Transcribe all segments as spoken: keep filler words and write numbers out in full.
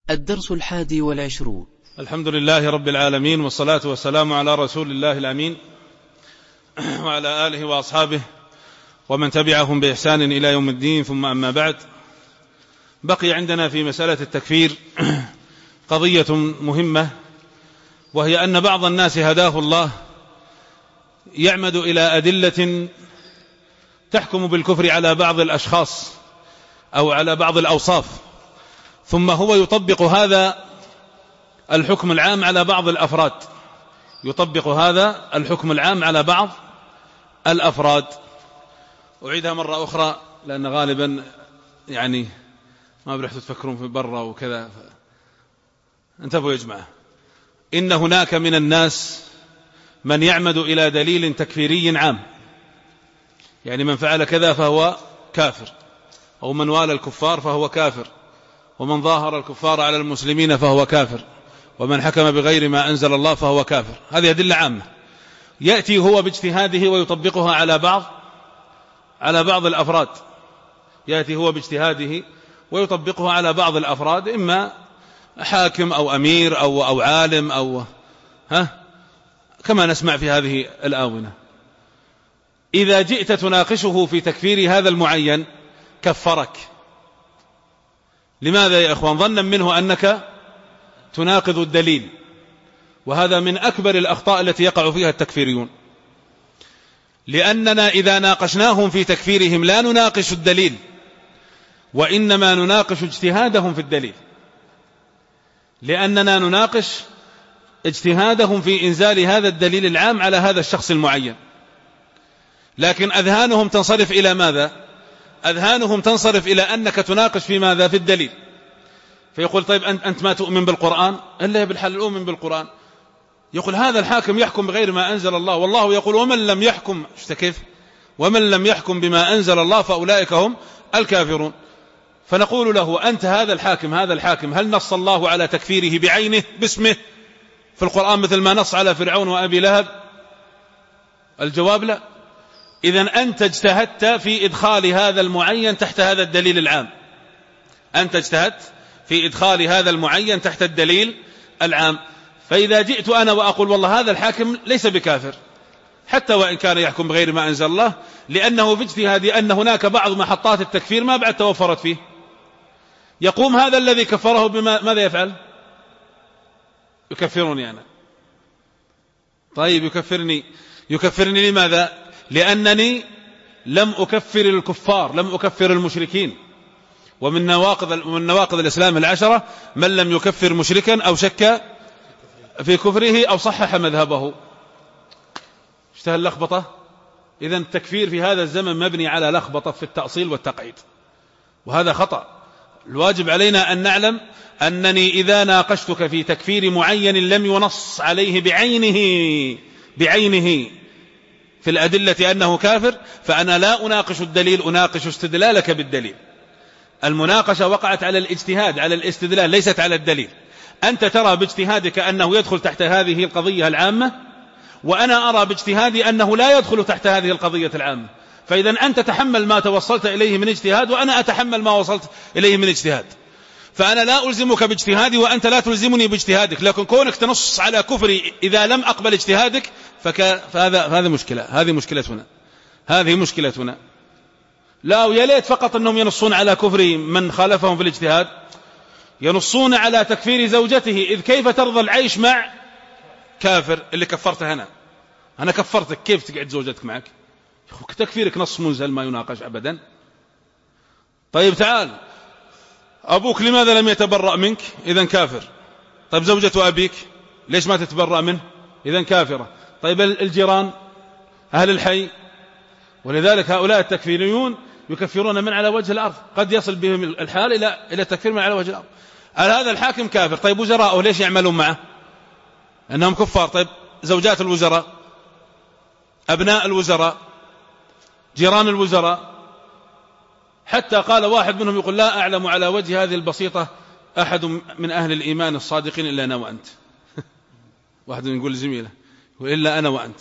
الدرس الحادي والعشرون. الحمد لله رب العالمين، والصلاة والسلام على رسول الله الأمين وعلى آله وأصحابه ومن تبعهم بإحسان إلى يوم الدين، ثم أما بعد. بقي عندنا في مسألة التكفير قضية مهمة، وهي أن بعض الناس هداه الله يعمد إلى أدلة تحكم بالكفر على بعض الأشخاص أو على بعض الأوصاف، ثم هو يطبق هذا الحكم العام على بعض الأفراد يطبق هذا الحكم العام على بعض الأفراد أعيدها مرة أخرى لأن غالبا يعني ما برحتوا تفكرون في برا وكذا. انتبهوا يا جماعة، إن هناك من الناس من يعمد إلى دليل تكفيري عام، يعني من فعل كذا فهو كافر، أو من والى الكفار فهو كافر، ومن ظاهر الكفار على المسلمين فهو كافر، ومن حكم بغير ما أنزل الله فهو كافر. هذه أدلة عامة يأتي هو باجتهاده ويطبقها على بعض على بعض الأفراد يأتي هو باجتهاده ويطبقها على بعض الأفراد، إما حاكم أو أمير أو, أو عالم أو ها كما نسمع في هذه الآونة. إذا جئت تناقشه في تكفير هذا المعين كفرك. لماذا يا إخوان؟ ظنا منه أنك تناقض الدليل، وهذا من أكبر الأخطاء التي يقع فيها التكفيريون، لأننا إذا ناقشناهم في تكفيرهم لا نناقش الدليل، وإنما نناقش اجتهادهم في الدليل، لأننا نناقش اجتهادهم في إنزال هذا الدليل العام على هذا الشخص المعين. لكن أذهانهم تنصرف إلى ماذا؟ أذهانهم تنصرف إلى أنك تناقش في ماذا؟ في الدليل. فيقول طيب أنت ما تؤمن بالقرآن؟ إلا بالحل أؤمن بالقرآن. يقول هذا الحاكم يحكم بغير ما أنزل الله، والله يقول ومن لم يحكم كيف ومن لم يحكم بما أنزل الله فأولئك هم الكافرون. فنقول له أنت هذا الحاكم هذا الحاكم هل نص الله على تكفيره بعينه باسمه في القرآن مثل ما نص على فرعون وأبي لهب؟ الجواب لا. إذن أنت اجتهدت في إدخال هذا المعين تحت هذا الدليل العام، أنت اجتهدت في إدخال هذا المعين تحت الدليل العام. فإذا جئت أنا وأقول والله هذا الحاكم ليس بكافر حتى وإن كان يحكم بغير ما أنزل الله، لأنه باجتهادي أن هناك بعض محطات التكفير ما بعد توفرت فيه، يقوم هذا الذي كفره بما ماذا يفعل؟ يكفرني أنا. طيب يكفرني يكفرني لماذا؟ لأنني لم أكفر الكفار، لم أكفر المشركين. ومن نواقض من نواقض الإسلام العشرة من لم يكفر مشركا أو شك في كفره أو صحح مذهبه. اشتهى اللخبطة. إذن التكفير في هذا الزمن مبني على لخبطة في التأصيل والتقعيد، وهذا خطأ. الواجب علينا أن نعلم أنني إذا ناقشتك في تكفير معين لم ينص عليه بعينه بعينه في الأدلة أنه كافر، فأنا لا أناقش الدليل، أناقش استدلالك بالدليل. المناقشة وقعت على الاجتهاد على الاستدلال ليست على الدليل. أنت ترى باجتهادك أنه يدخل تحت هذه القضية العامة، وأنا أرى باجتهادي أنه لا يدخل تحت هذه القضية العامة. فإذا أنت تحمل ما توصلت إليه من اجتهاد، وأنا أتحمل ما وصلت إليه من اجتهاد. فأنا لا ألزمك باجتهادي وأنت لا تلزمني باجتهادك، لكن كونك تنص على كفري إذا لم أقبل اجتهادك فك... فهذا فهذه مشكلة هذه مشكلتنا هذه مشكلتنا لا، ويا ليت فقط أنهم ينصون على كفر من خالفهم في الاجتهاد، ينصون على تكفير زوجته. إذ كيف ترضى العيش مع كافر اللي كفرته؟ أنا أنا كفرتك، كيف تقعد زوجتك معك؟ تكفيرك نص منزل ما يناقش أبدا. طيب تعال، أبوك لماذا لم يتبرأ منك؟ إذن كافر. طيب زوجة أبيك ليش ما تتبرأ منه؟ إذن كافرة. طيب الجيران أهل الحي؟ ولذلك هؤلاء التكفيريون يكفرون من على وجه الأرض، قد يصل بهم الحال إلى إلى تكفير من على وجه الأرض. هذا الحاكم كافر. طيب وزراءه ليش يعملون معه؟ أنهم كفار. طيب زوجات الوزراء، أبناء الوزراء، جيران الوزراء، حتى قال واحد منهم يقول لا أعلم على وجه هذه البسيطة أحد من أهل الإيمان الصادقين إلا أنا وأنت. واحد يقول لزميله وإلا أنا وأنت.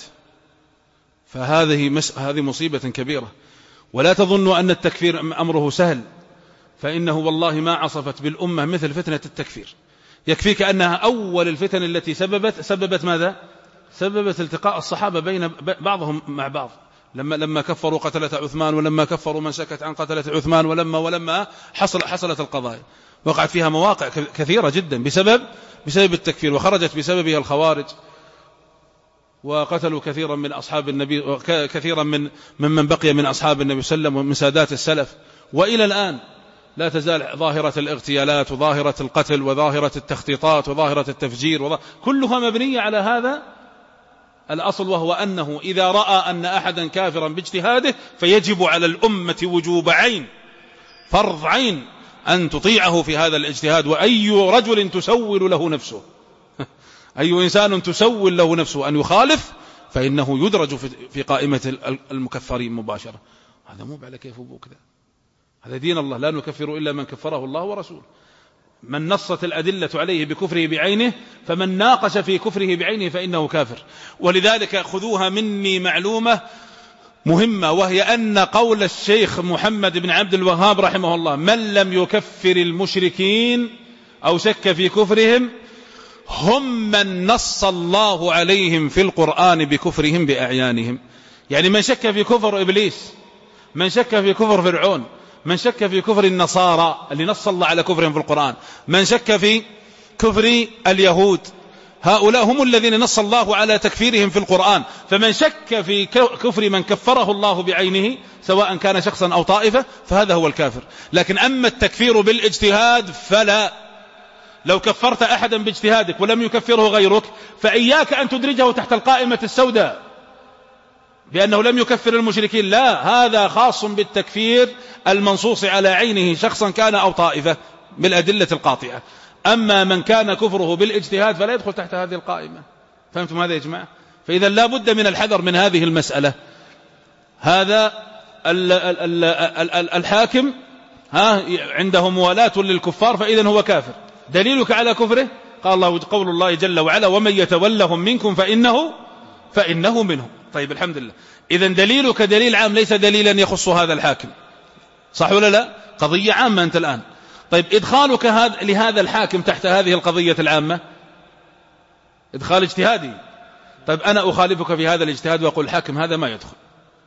فهذه مس... هذه مصيبة كبيرة. ولا تظنوا أن التكفير أمره سهل، فإنه والله ما عصفت بالأمة مثل فتنة التكفير. يكفيك أنها أول الفتن التي سببت سببت ماذا؟ سببت التقاء الصحابة بين بعضهم مع بعض، لما لما كفروا قتلة عثمان، ولما كفروا من سكت عن قتلة عثمان، ولما ولما حصل حصلت القضايا، وقعت فيها مواقع كثيرة جدا بسبب بسبب التكفير، وخرجت بسببها الخوارج وقتلوا كثيرا من أصحاب النبي، كثيرا من ممن بقي من أصحاب النبي صلى الله عليه وسلم ومن سادات السلف. وإلى الآن لا تزال ظاهرة الاغتيالات وظاهرة القتل وظاهرة التخطيطات وظاهرة التفجير وظاهرة كلها مبنية على هذا الأصل، وهو أنه إذا رأى أن أحدا كافرا باجتهاده فيجب على الأمة وجوب عين، فرض عين، أن تطيعه في هذا الاجتهاد. وأي رجل تسول له نفسه أي إنسان تسول له نفسه أن يخالف فإنه يدرج في قائمة المكفرين مباشرة. هذا مو على كيف أبوك كذا، هذا دين الله، لا نكفر إلا من كفره الله ورسوله. من نصت الأدلة عليه بكفره بعينه، فمن ناقش في كفره بعينه فإنه كافر. ولذلك خذوها مني معلومة مهمة، وهي أن قول الشيخ محمد بن عبد الوهاب رحمه الله: من لم يكفر المشركين أو شك في كفرهم هم من نص الله عليهم في القرآن بكفرهم بأعيانهم. يعني من شك في كفر إبليس، من شك في كفر فرعون، من شك في كفر النصارى اللي نص الله على كفرهم في القرآن، من شك في كفر اليهود، هؤلاء هم الذين نص الله على تكفيرهم في القرآن. فمن شك في كفر من كفره الله بعينه سواء كان شخصا أو طائفة فهذا هو الكافر. لكن أما التكفير بالاجتهاد فلا. لو كفرت أحدا باجتهادك ولم يكفره غيرك فإياك أن تدرجه تحت القائمة السوداء بأنه لم يكفر المشركين، لا، هذا خاص بالتكفير المنصوص على عينه شخصا كان أو طائفة بالأدلة القاطعة. أما من كان كفره بالاجتهاد فلا يدخل تحت هذه القائمة. فهمتم هذا يا جماعة؟ فإذا لا بد من الحذر من هذه المسألة. هذا ال ال ال الحاكم ها عنده موالاة للكفار فإذا هو كافر. دليلك على كفره قال الله قول الله جل وعلا: ومن يتولهم منكم فإنه فإنه منهم. طيب الحمد لله. إذن دليلك دليل عام ليس دليلا يخص هذا الحاكم، صح ولا لا؟ قضية عامة أنت الآن. طيب إدخالك هذا لهذا الحاكم تحت هذه القضية العامة إدخال اجتهادي. طيب أنا أخالفك في هذا الاجتهاد وأقول الحاكم هذا ما يدخل،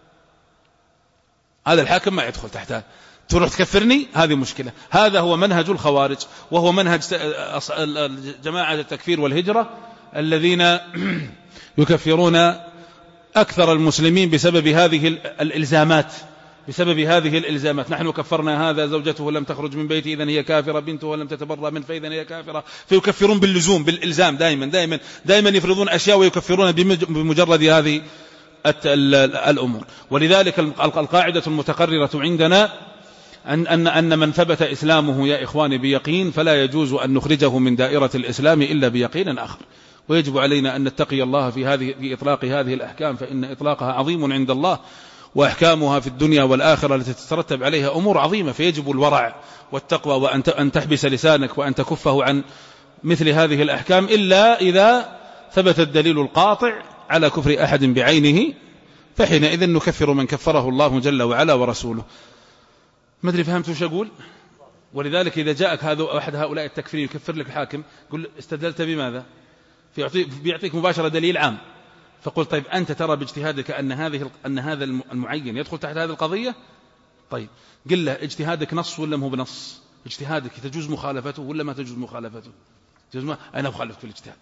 هذا الحاكم ما يدخل تحت هذا، تروح تكفرني، هذه مشكلة. هذا هو منهج الخوارج، وهو منهج جماعة التكفير والهجرة الذين يكفرون أكثر المسلمين بسبب هذه الإلزامات، بسبب هذه الإلزامات. نحن كفرنا هذا زوجته لم تخرج من بيته إذن هي كافرة، بنته لم تتبرأ من فإذن هي كافرة. فيكفرون باللزوم، بالإلزام، دائما دائما دائما يفرضون أشياء ويكفرون بمجرد هذه الأمور. ولذلك القاعدة المتقررة عندنا أن, أن, أن من ثبت إسلامه يا إخواني بيقين فلا يجوز أن نخرجه من دائرة الإسلام إلا بيقين آخر. ويجب علينا أن نتقي الله في هذه في إطلاق هذه الأحكام، فإن إطلاقها عظيم عند الله، وأحكامها في الدنيا والآخرة التي تترتب عليها أمور عظيمة. فيجب الورع والتقوى وأن تحبس لسانك وأن تكفه عن مثل هذه الأحكام إلا إذا ثبت الدليل القاطع على كفر أحد بعينه، فحينئذ نكفر من كفره الله جل وعلا ورسوله. ما أدري فهمت وش أقول؟ ولذلك إذا جاءك هذا أحد هؤلاء التكفير يكفر لك الحاكم، قل استدلت بماذا؟ بيعطيك مباشرة دليل عام، فقل طيب أنت ترى باجتهادك أن هذه أن هذا المعين يدخل تحت هذه القضية. طيب قل له اجتهادك نص ولا مو بنص؟ اجتهادك تجوز مخالفته ولا ما تجوز مخالفته؟ تجوز ما أنا أخالف في الاجتهاد.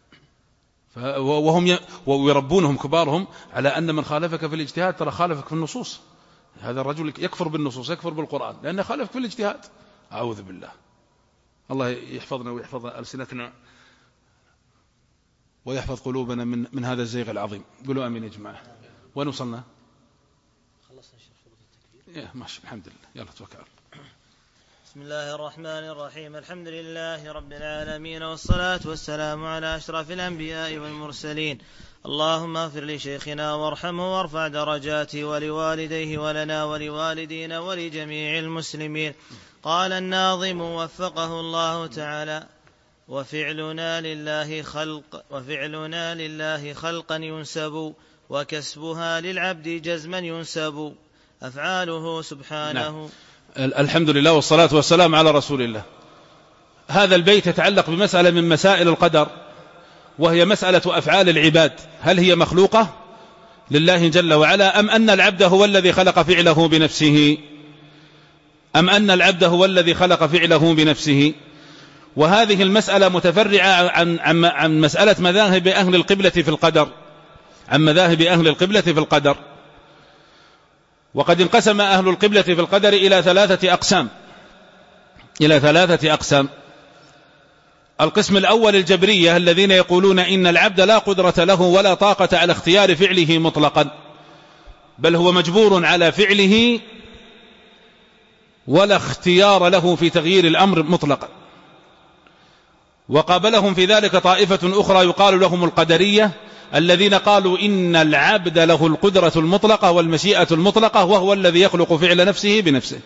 وهم ويربونهم كبارهم على أن من خالفك في الاجتهاد ترى خالفك في النصوص. هذا الرجل يكفر بالنصوص، يكفر بالقرآن لأنه خالفك في الاجتهاد. أعوذ بالله. الله يحفظنا ويحفظ ألسنتنا ويحفظ قلوبنا من من هذا الزيغ العظيم. قولوا آمين يا جماعة. وين وصلنا؟ خلصنا شيخ شروط التكفير. إيه ماشي الحمد لله. يلا توكل. بسم الله الرحمن الرحيم. الحمد لله رب العالمين، والصلاة والسلام على أشرف الأنبياء والمرسلين. اللهم اغفر لشيخنا وارحمه وارفع درجاته ولوالديه ولنا ولوالدينا ولجميع المسلمين. قال الناظم وفقه الله تعالى: وفعلنا لله خلق وفعلنا لله خلقا ينسب، وكسبها للعبد جزما ينسب، أفعاله سبحانه. نعم. الحمد لله والصلاة والسلام على رسول الله. هذا البيت يتعلق بمسألة من مسائل القدر، وهي مسألة أفعال العباد، هل هي مخلوقة لله جل وعلا أم أن العبد هو الذي خلق فعله بنفسه أم أن العبد هو الذي خلق فعله بنفسه. وهذه المسألة متفرعة عن, عن, عن مسألة مذاهب أهل القبلة في القدر عن مذاهب أهل القبلة في القدر. وقد انقسم أهل القبلة في القدر إلى ثلاثة أقسام إلى ثلاثة أقسام القسم الأول الجبرية، الذين يقولون إن العبد لا قدرة له ولا طاقة على اختيار فعله مطلقا، بل هو مجبور على فعله ولا اختيار له في تغيير الأمر مطلقا. وقابلهم في ذلك طائفة أخرى يقال لهم القدرية، الذين قالوا إن العبد له القدرة المطلقة والمشيئة المطلقة، وهو الذي يخلق فعل نفسه بنفسه.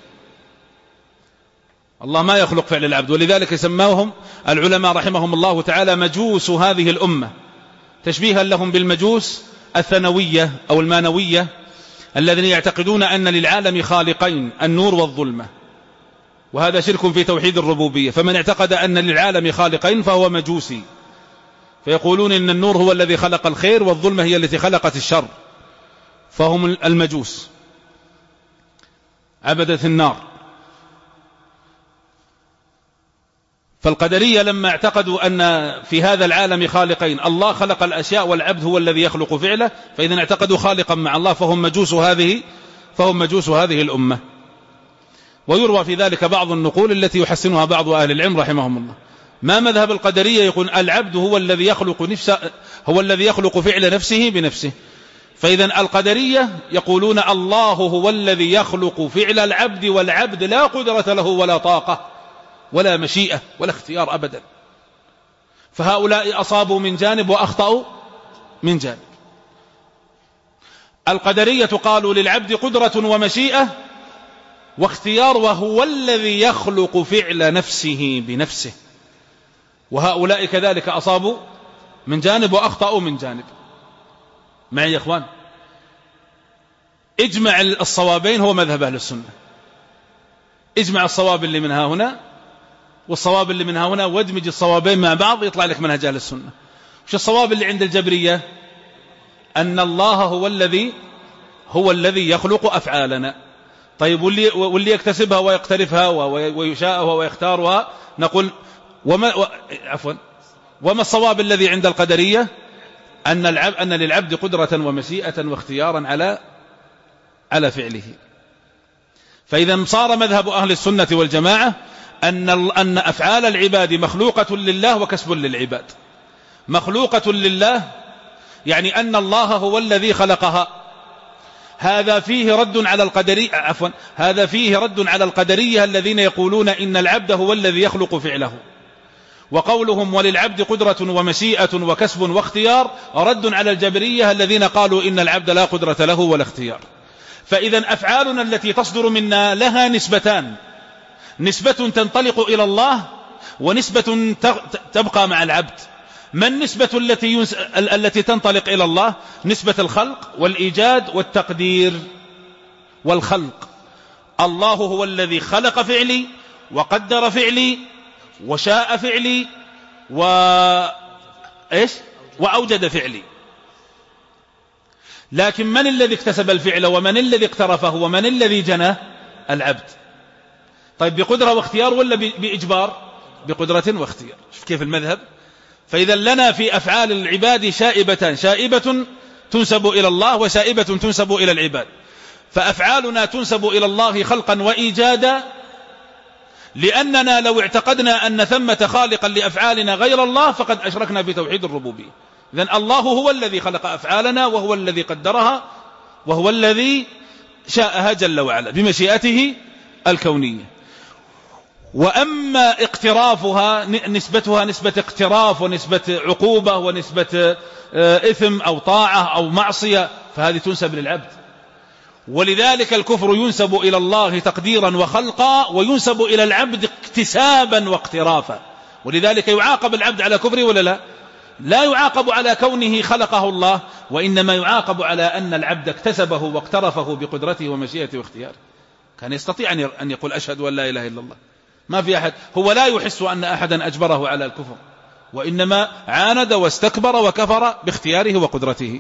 الله ما يخلق فعل العبد، ولذلك سماهم العلماء رحمهم الله تعالى مجوس هذه الأمة، تشبيها لهم بالمجوس الثانوية أو المانوية، الذين يعتقدون أن للعالم خالقين، النور والظلمة، وهذا شرك في توحيد الربوبية. فمن اعتقد أن للعالم خالقين فهو مجوسي، فيقولون إن النور هو الذي خلق الخير والظلمة هي التي خلقت الشر، فهم المجوس عبدة النار. فالقدرية لما اعتقدوا أن في هذا العالم خالقين، الله خلق الأشياء والعبد هو الذي يخلق فعله، فإذا اعتقدوا خالقا مع الله فهم مجوس هذه فهم مجوس هذه الأمة. ويروى في ذلك بعض النقول التي يحسنها بعض أهل العلم رحمهم الله. ما مذهب القدرية؟ يقول العبد هو الذي يخلق نفسه، هو الذي يخلق فعل نفسه بنفسه. فإذا القدرية يقولون الله هو الذي يخلق فعل العبد، والعبد لا قدرة له ولا طاقة ولا مشيئة ولا اختيار أبدا. فهؤلاء أصابوا من جانب وأخطأوا من جانب. القدرية قالوا للعبد قدرة ومشيئة واختيار، وهو الذي يخلق فعل نفسه بنفسه. وهؤلاء كذلك أصابوا من جانب وأخطأوا من جانب. معي يا إخوان؟ اجمع الصوابين هو مذهب أهل السنة. اجمع الصواب اللي منها هنا والصواب اللي منها هنا، وادمج الصوابين مع بعض يطلع لك منهج أهل السنة. وش الصواب اللي عند الجبرية؟ أن الله هو الذي هو الذي يخلق أفعالنا. طيب واللي, واللي يكتسبها ويقترفها ويشاءها ويختارها، نقول وما و... عفوا وما الصواب الذي عند القدرية؟ أن, العب... أن للعبد قدرة ومشيئة واختيارا على على فعله. فإذا صار مذهب أهل السنة والجماعة أن, ال... أن أفعال العباد مخلوقة لله وكسب للعباد. مخلوقة لله يعني أن الله هو الذي خلقها. هذا فيه رد على القدرية عفوا هذا فيه رد على القدرية الذين يقولون إن العبد هو الذي يخلق فعله. وقولهم وللعبد قدرة ومشيئة وكسب واختيار رد على الجبرية الذين قالوا إن العبد لا قدرة له ولا اختيار. فإذا أفعالنا التي تصدر منا لها نسبتان، نسبة تنطلق إلى الله ونسبة تبقى مع العبد. ما النسبة التي, ينس... التي تنطلق إلى الله؟ نسبة الخلق والإيجاد والتقدير والخلق. الله هو الذي خلق فعلي وقدر فعلي وشاء فعلي و... إيش؟ وأوجد فعلي. لكن من الذي اكتسب الفعل ومن الذي اقترفه ومن الذي جناه؟ العبد. طيب بقدرة واختيار ولا بإجبار؟ بقدرة واختيار. شوف كيف المذهب. فإذا لنا في أفعال العباد شائبتان، شائبة تنسب إلى الله وشائبة تنسب إلى العباد. فأفعالنا تنسب إلى الله خلقا وإيجادا، لأننا لو اعتقدنا أن ثمة خالقا لأفعالنا غير الله فقد أشركنا في توحيد الربوبية. إذن الله هو الذي خلق أفعالنا وهو الذي قدرها وهو الذي شاءها جل وعلا بمشيئته الكونية. وأما اقترافها نسبتها نسبة اقتراف ونسبة عقوبة ونسبة إثم أو طاعة أو معصية، فهذه تنسب للعبد. ولذلك الكفر ينسب إلى الله تقديرا وخلقا، وينسب إلى العبد اكتسابا واقترافا. ولذلك يعاقب العبد على كفره ولا لا؟ لا يعاقب على كونه خلقه الله، وإنما يعاقب على أن العبد اكتسبه واقترفه بقدرته ومشيئته واختياره. كان يستطيع أن يقول أشهد أن لا إله إلا الله. ما في أحد، هو لا يحس أن أحدا أجبره على الكفر، وإنما عاند واستكبر وكفر باختياره وقدرته.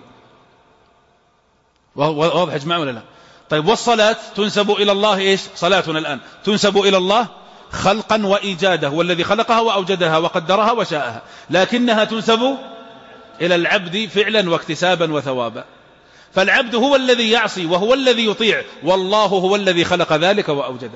واضح يا جماعة ولا لا؟ طيب، والصلاة تنسب إلى الله إيش؟ صلاتنا الآن تنسب إلى الله خلقا وإيجاده، والذي خلقها وأوجدها وقدرها وشاءها، لكنها تنسب إلى العبد فعلا واكتسابا وثوابا. فالعبد هو الذي يعصي وهو الذي يطيع، والله هو الذي خلق ذلك وأوجده.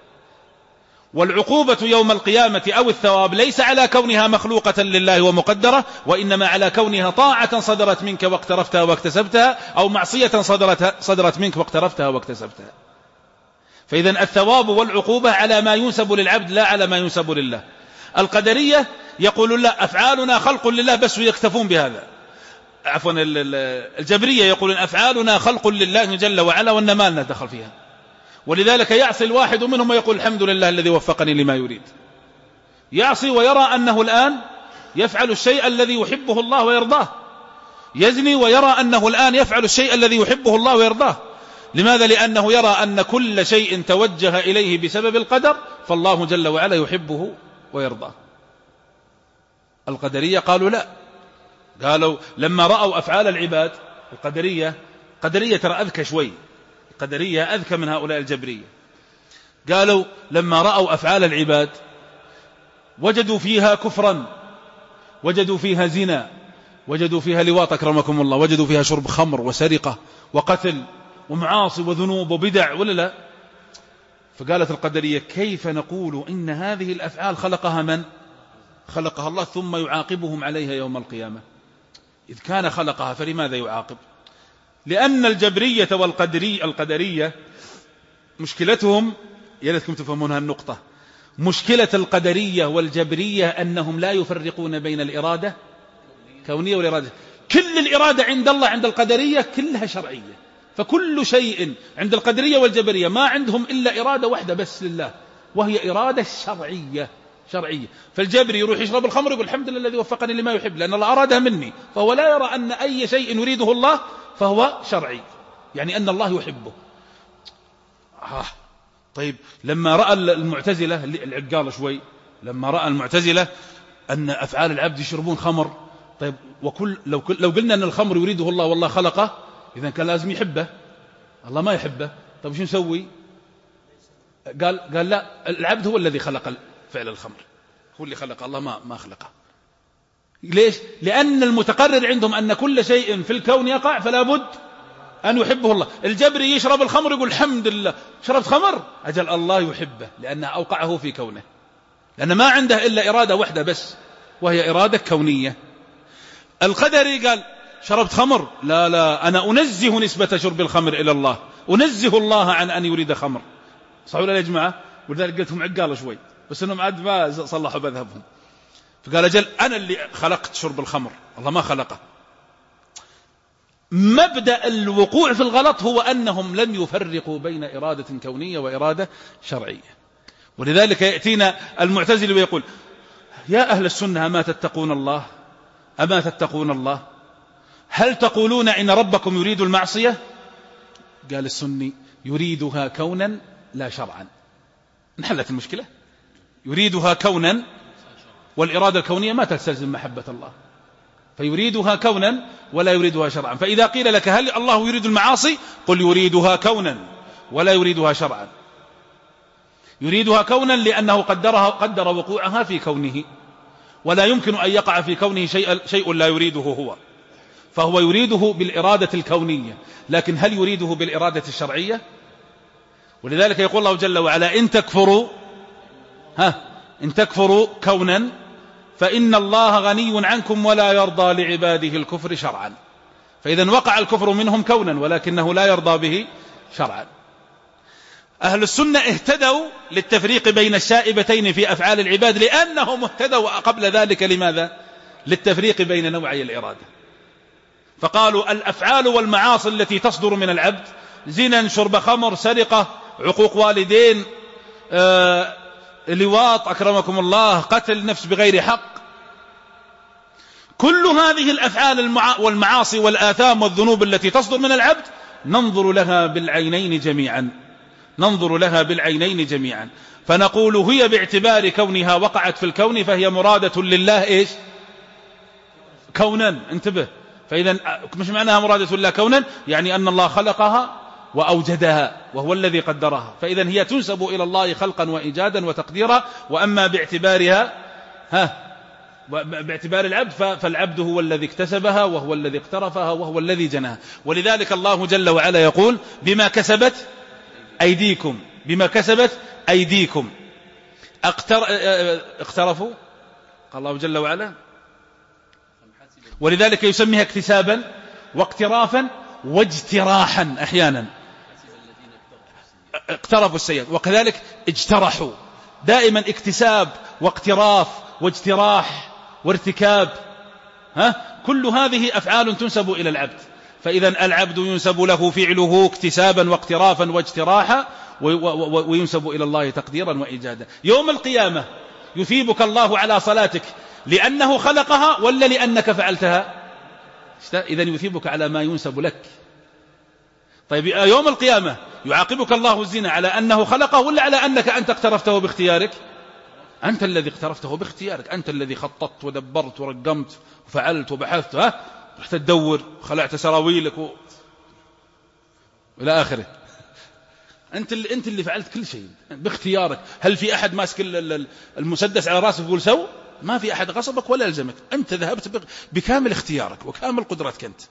والعقوبة يوم القيامة أو الثواب ليس على كونها مخلوقة لله ومقدرة، وإنما على كونها طاعة صدرت منك واقترفتها واكتسبتها، أو معصية صدرت, صدرت منك واقترفتها واكتسبتها. فإذن الثواب والعقوبة على ما ينسب للعبد لا على ما ينسب لله. القدرية يقولون لا، أفعالنا خلق لله بس، ويكتفون بهذا. عفوا، الجبرية يقولون أفعالنا خلق لله جل وعلا، وأن ما لنا دخل فيها. ولذلك يعصي الواحد منهم ويقول الحمد لله الذي وفقني لما يريد. يعصي ويرى أنه الآن يفعل الشيء الذي يحبه الله ويرضاه، يزني ويرى أنه الآن يفعل الشيء الذي يحبه الله ويرضاه. لماذا؟ لأنه يرى أن كل شيء توجه إليه بسبب القدر، فالله جل وعلا يحبه ويرضاه. القدرية قالوا لا، قالوا لما رأوا أفعال العباد، القدرية قدرية ترى أذكى شوي، القدرية أذكى من هؤلاء الجبرية. قالوا لما رأوا أفعال العباد وجدوا فيها كفرا، وجدوا فيها زنا، وجدوا فيها لواط أكرمكم الله، وجدوا فيها شرب خمر وسرقة وقتل ومعاصي وذنوب وبدع، ولا لا؟ فقالت القدرية كيف نقول إن هذه الأفعال خلقها من؟ خلقها الله، ثم يعاقبهم عليها يوم القيامة. إذ كان خلقها فلماذا يعاقب؟ لأن الجبرية والقدرية القدرية مشكلتهم، يا ليتكم تفهمون هالنقطة، مشكلة القدرية والجبرية أنهم لا يفرقون بين الإرادة كونية والإرادة. كل الإرادة عند الله عند القدرية كلها شرعية، فكل شيء عند القدرية والجبرية ما عندهم إلا إرادة واحدة بس لله، وهي إرادة شرعية شرعية. فالجبري يروح يشرب الخمر يقول الحمد لله الذي وفقني لما يحب، لأن الله أرادها مني، فهو لا يرى أن أي شيء يريده الله فهو شرعي، يعني أن الله يحبه. آه. طيب، لما رأى المعتزلة العقال شوي، لما رأى المعتزلة أن أفعال العبد يشربون خمر، طيب وكل لو, كل لو قلنا أن الخمر يريده الله والله خلقه، إذن كان لازم يحبه، الله ما يحبه. طيب شو نسوي؟ قال قال لا، العبد هو الذي خلق فعل الخمر، هو اللي خلق، الله ما ما خلقه. ليش؟ لأن المتقرر عندهم أن كل شيء في الكون يقع فلا بد أن يحبه الله. الجبري يشرب الخمر يقول الحمد لله شربت خمر، أجل الله يحبه لأنه أوقعه في كونه، لأن ما عنده إلا إرادة واحدة بس، وهي إرادة كونية. القدري قال شربت خمر، لا لا، أنا أنزه نسبة شرب الخمر إلى الله، أنزه الله عن أن يريد خمر. صحوا لي يا جماعة؟ ولذلك قلتهم عقال شوي، بس أنهم عاد ما صلحوا مذهبهم. فقال أجل أنا اللي خلقت شرب الخمر، الله ما خلقه. مبدأ الوقوع في الغلط هو أنهم لم يفرقوا بين إرادة كونية وإرادة شرعية. ولذلك يأتينا المعتزل ويقول يا أهل السنة أما تتقون الله؟ أما تتقون الله؟ هل تقولون إن ربكم يريد المعصية؟ قال السني يريدها كونا لا شرعا. انحلت المشكلة، يريدها كونا، والإرادة الكونية ما تستلزم محبة الله، فيريدها كونا ولا يريدها شرعا. فإذا قيل لك هل الله يريد المعاصي؟ قل يريدها كونا ولا يريدها شرعا. يريدها كونا لأنه قدرها قدر وقوعها في كونه، ولا يمكن أن يقع في كونه شيء, شيء لا يريده هو، فهو يريده بالإرادة الكونية، لكن هل يريده بالإرادة الشرعية؟ ولذلك يقول الله جل وعلا إن تكفروا ها إن تكفروا كونا فإن الله غني عنكم ولا يرضى لعباده الكفر شرعا. فإذا وقع الكفر منهم كونا ولكنه لا يرضى به شرعا. أهل السنة اهتدوا للتفريق بين الشائبتين في أفعال العباد لأنهم اهتدوا قبل ذلك لماذا؟ للتفريق بين نوعي الإرادة. فقالوا الأفعال والمعاصي التي تصدر من العبد، زنا، شرب خمر، سرقة، عقوق والدين، آه لواط أكرمكم الله، قتل نفس بغير حق، كل هذه الأفعال والمعاصي والآثام والذنوب التي تصدر من العبد ننظر لها بالعينين جميعا، ننظر لها بالعينين جميعا، فنقول هي باعتبار كونها وقعت في الكون فهي مرادة لله إيش؟ كونا. انتبه، فإذا مش معناها مرادة لله كونا يعني أن الله خلقها وأوجدها وهو الذي قدرها، فإذا هي تنسب إلى الله خلقا وإيجادا وتقديرا. وأما باعتبارها ها باعتبار العبد فالعبد هو الذي اكتسبها وهو الذي اقترفها وهو الذي جناها. ولذلك الله جل وعلا يقول بما كسبت أيديكم، بما كسبت أيديكم اقترفوا، قال الله جل وعلا، ولذلك يسميها اكتسابا واقترافا واجتراحا. أحيانا اقترفوا السيئات وكذلك اجترحوا، دائما اكتساب واقتراف واجتراح وارتكاب، ها كل هذه أفعال تنسب إلى العبد. فإذا العبد ينسب له فعله اكتسابا واقترافا واجتراحا، وينسب إلى الله تقديرا وإيجادا. يوم القيامة يثيبك الله على صلاتك لأنه خلقها ولا لأنك فعلتها؟ إذن يثيبك على ما ينسب لك. طيب يوم القيامة يعاقبك الله الزنا على أنه خلقه ولا على أنك أنت اقترفته باختيارك؟ أنت الذي اقترفته باختيارك، أنت الذي خططت ودبرت ورقمت وفعلت وبحثت، ها رحت تدور خلعت سراويلك و... إلى آخره. أنت اللي أنت اللي فعلت كل شيء باختيارك. هل في أحد ماسك المسدس على راسك يقول سو؟ ما في أحد غصبك ولا ألزمك، أنت ذهبت بكامل اختيارك وكامل قدرتك أنت.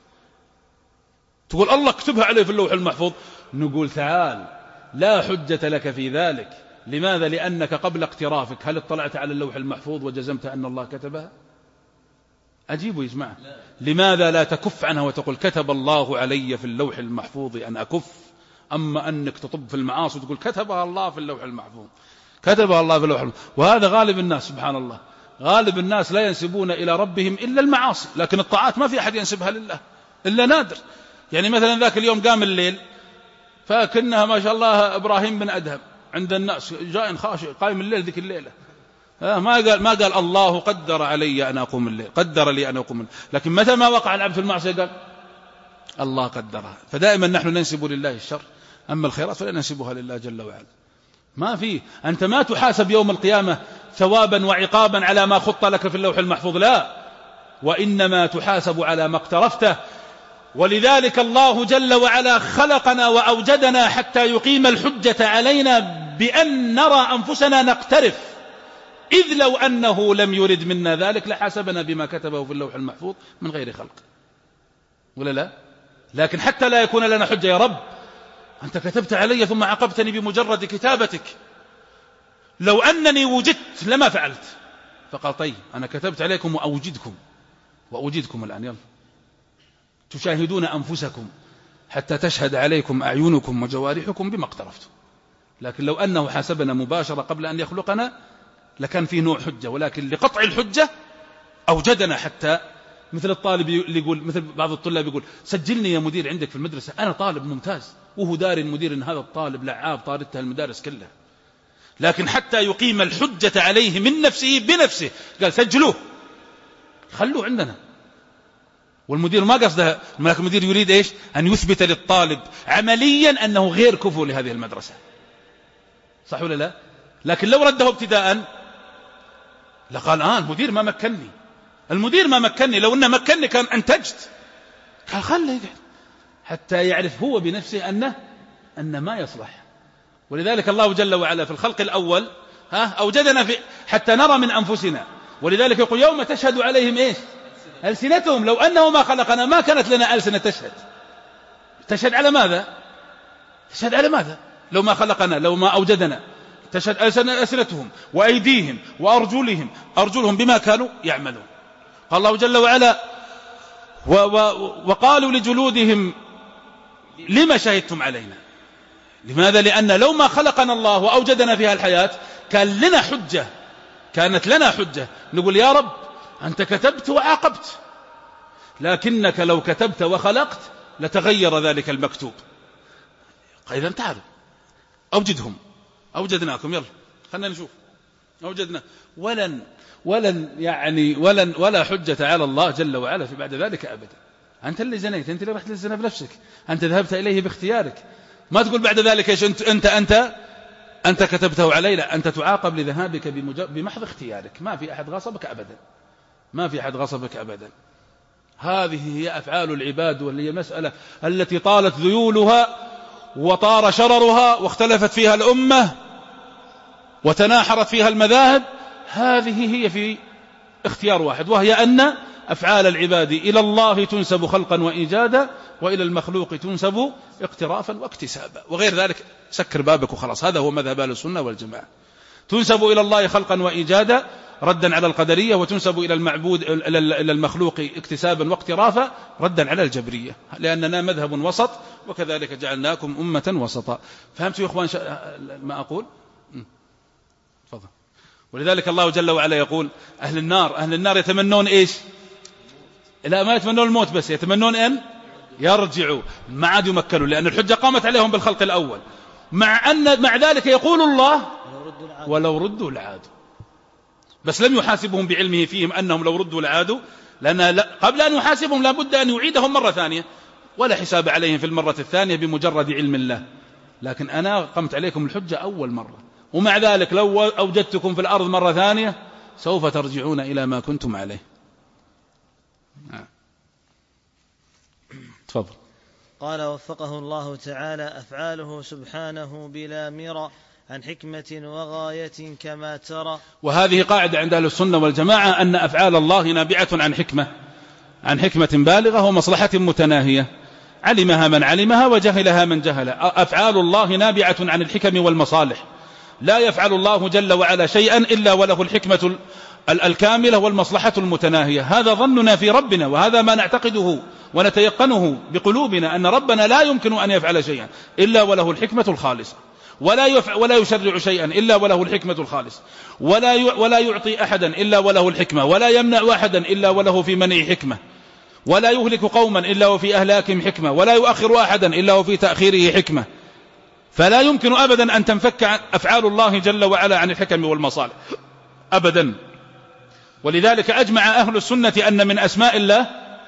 تقول الله اكتبها عليه في اللوح المحفوظ، نقول تعال لا حجة لك في ذلك. لماذا؟ لأنك قبل اقترافك هل اطلعت على اللوح المحفوظ وجزمت أن الله كتبها؟ أجيبوا يا جماعة، لماذا لا تكف عنها وتقول كتب الله علي في اللوح المحفوظ أن أكف؟ أما أنك تطب في المعاصي وتقول كتبها الله في اللوح المحفوظ، كتبها الله في اللوح المحفوظ. وهذا غالب الناس، سبحان الله، غالب الناس لا ينسبون إلى ربهم إلا المعاصي، لكن الطاعات ما في أحد ينسبها لله إلا نادر. يعني مثلا ذاك اليوم قام الليل فكنها ما شاء الله إبراهيم بن أدهم عند الناس، جاء خاشع قائم الليل ذيك الليلة، ما قال ما قال الله قدر علي أن أقوم الليل، قدر لي أن أقوم الليل. لكن متى ما وقع العبد في المعصية قال الله قدرها. فدائما نحن ننسب لله الشر، أما الخيرات فلا ننسبها لله جل وعلا. ما في، أنت ما تحاسب يوم القيامة ثوابا وعقابا على ما خط لك في اللوح المحفوظ، لا، وإنما تحاسب على ما اقترفته. ولذلك الله جل وعلا خلقنا وأوجدنا حتى يقيم الحجة علينا بأن نرى أنفسنا نقترف، إذ لو أنه لم يرد منا ذلك لحاسبنا بما كتبه في اللوح المحفوظ من غير خلق، ولا لا؟ لكن حتى لا يكون لنا حجة، يا رب أنت كتبت علي ثم عاقبتني بمجرد كتابتك، لو أنني وجدت لما فعلت. فقال طيب أنا كتبت عليكم وأوجدكم، وأوجدكم الآن، يلا تشاهدون أنفسكم حتى تشهد عليكم أعينكم وجوارحكم بما اقترفتم. لكن لو أنه حاسبنا مباشرة قبل أن يخلقنا لكان فيه نوع حجة، ولكن لقطع الحجة أوجدنا. حتى مثل الطالب اللي يقول، مثل بعض الطلاب يقول سجلني يا مدير عندك في المدرسة، أنا طالب ممتاز، وهو داري المدير أن هذا الطالب لعاب طاردتها المدارس كلها، لكن حتى يقيم الحجة عليه من نفسه بنفسه قال سجلوه خلوه عندنا. والمدير ما قصده، المدير يريد إيش؟ أن يثبت للطالب عمليا أنه غير كفو لهذه المدرسة، صح ولا لا؟ لكن لو رده ابتداء لقال آه المدير ما مكنني، المدير ما مكنني، لو أنه مكنني كان أنتجت. قال خليه يقعد حتى يعرف هو بنفسه أنه أن ما يصلح. ولذلك الله جل وعلا في الخلق الأول ها أوجدنا في حتى نرى من أنفسنا. ولذلك يقول يوم تشهد عليهم إيش؟ ألسنتهم. لو أنه ما خلقنا ما كانت لنا ألسنة تشهد. تشهد على ماذا؟ تشهد على ماذا؟ لو ما خلقنا، لو ما أوجدنا، تشهد ألسنتهم وأيديهم وأرجلهم، أرجلهم بما كانوا يعملون. قال الله جل وعلا و و وقالوا لجلودهم لما شهدتم علينا. لماذا؟ لأن لو ما خلقنا الله وأوجدنا فيها الحياة كان لنا حجة، كانت لنا حجة نقول يا رب أنت كتبت وعاقبت، لكنك لو كتبت وخلقت لتغير ذلك المكتوب. إذا تعالوا أوجدهم، أوجدناكم، يلا خلنا نشوف، أوجدنا. ولن ولن يعني ولن ولا حجة على الله جل وعلا في بعد ذلك أبدا. أنت اللي زنيت، أنت اللي رحت للزنا بنفسك، أنت ذهبت إليه باختيارك. ما تقول بعد ذلك إيش أنت أنت أنت أنت كتبته علي، لا، أنت تعاقب لذهابك بمحض اختيارك، ما في أحد غصبك أبدا، ما في أحد غصبك أبدا. هذه هي أفعال العباد، واللي هي مسألة التي طالت ذيولها وطار شررها واختلفت فيها الأمة وتناحرت فيها المذاهب. هذه هي في اختيار واحد، وهي أن أفعال العباد إلى الله تنسب خلقا وإيجادا، وإلى المخلوق تنسب اقترافا واكتسابا، وغير ذلك سكر بابك وخلاص. هذا هو مذهب أهل السنة والجماعة. تنسب إلى الله خلقا وإيجادا ردا على القدرية، وتنسب إلى المعبود إلى المخلوق اكتسابا واقترافا ردا على الجبرية، لأننا مذهب وسط، وكذلك جعلناكم أمة وسطا. فهمتوا يا إخوان ما أقول؟ تفضل. ولذلك الله جل وعلا يقول أهل النار أهل النار يتمنون إيش؟ لا، ما يتمنون الموت بس، يتمنون أن يرجعوا، ما عاد يمكنوا، لأن الحجة قامت عليهم بالخلق الأول. مع أن مع ذلك يقول الله ولو ردوا لعادوا، بس لم يحاسبهم بعلمه فيهم أنهم لو ردوا لعادوا، لأن قبل أن يحاسبهم لابد أن يعيدهم مرة ثانية، ولا حساب عليهم في المرة الثانية بمجرد علم الله. لكن أنا قمت عليكم الحجة أول مرة، ومع ذلك لو أوجدتكم في الأرض مرة ثانية سوف ترجعون إلى ما كنتم عليه. تفضل. قال وفقه الله تعالى: أفعاله سبحانه بلا مرى عن حكمة وغاية كما ترى. وهذه قاعدة عند أهل السنة والجماعة، أن أفعال الله نابعة عن حكمة عن حكمة بالغة ومصلحة متناهية، علمها من علمها وجهلها من جهلها. أفعال الله نابعة عن الحكم والمصالح، لا يفعل الله جل وعلا شيئا إلا وله الحكمة الكاملة والمصلحة المتناهية. هذا ظننا في ربنا، وهذا ما نعتقده ونتيقنه بقلوبنا، أن ربنا لا يمكن أن يفعل شيئا إلا وله الحكمة الخالصة، ولا يفعل ولا يشرع شيئا إلا وله الحكمة الخالصة، ولا ولا يعطي أحدا إلا وله الحكمة، ولا يمنع أحدا إلا وله في منع حكمة، ولا يهلك قوما إلا وفي أهلاكهم حكمة، ولا يؤخر أحدا إلا وفي تأخيره حكمة. فلا يمكن أبدا أن تنفك أفعال الله جل وعلا عن الحكم والمصالح أبدا. ولذلك أجمع أهل السنة أن من أسماء الله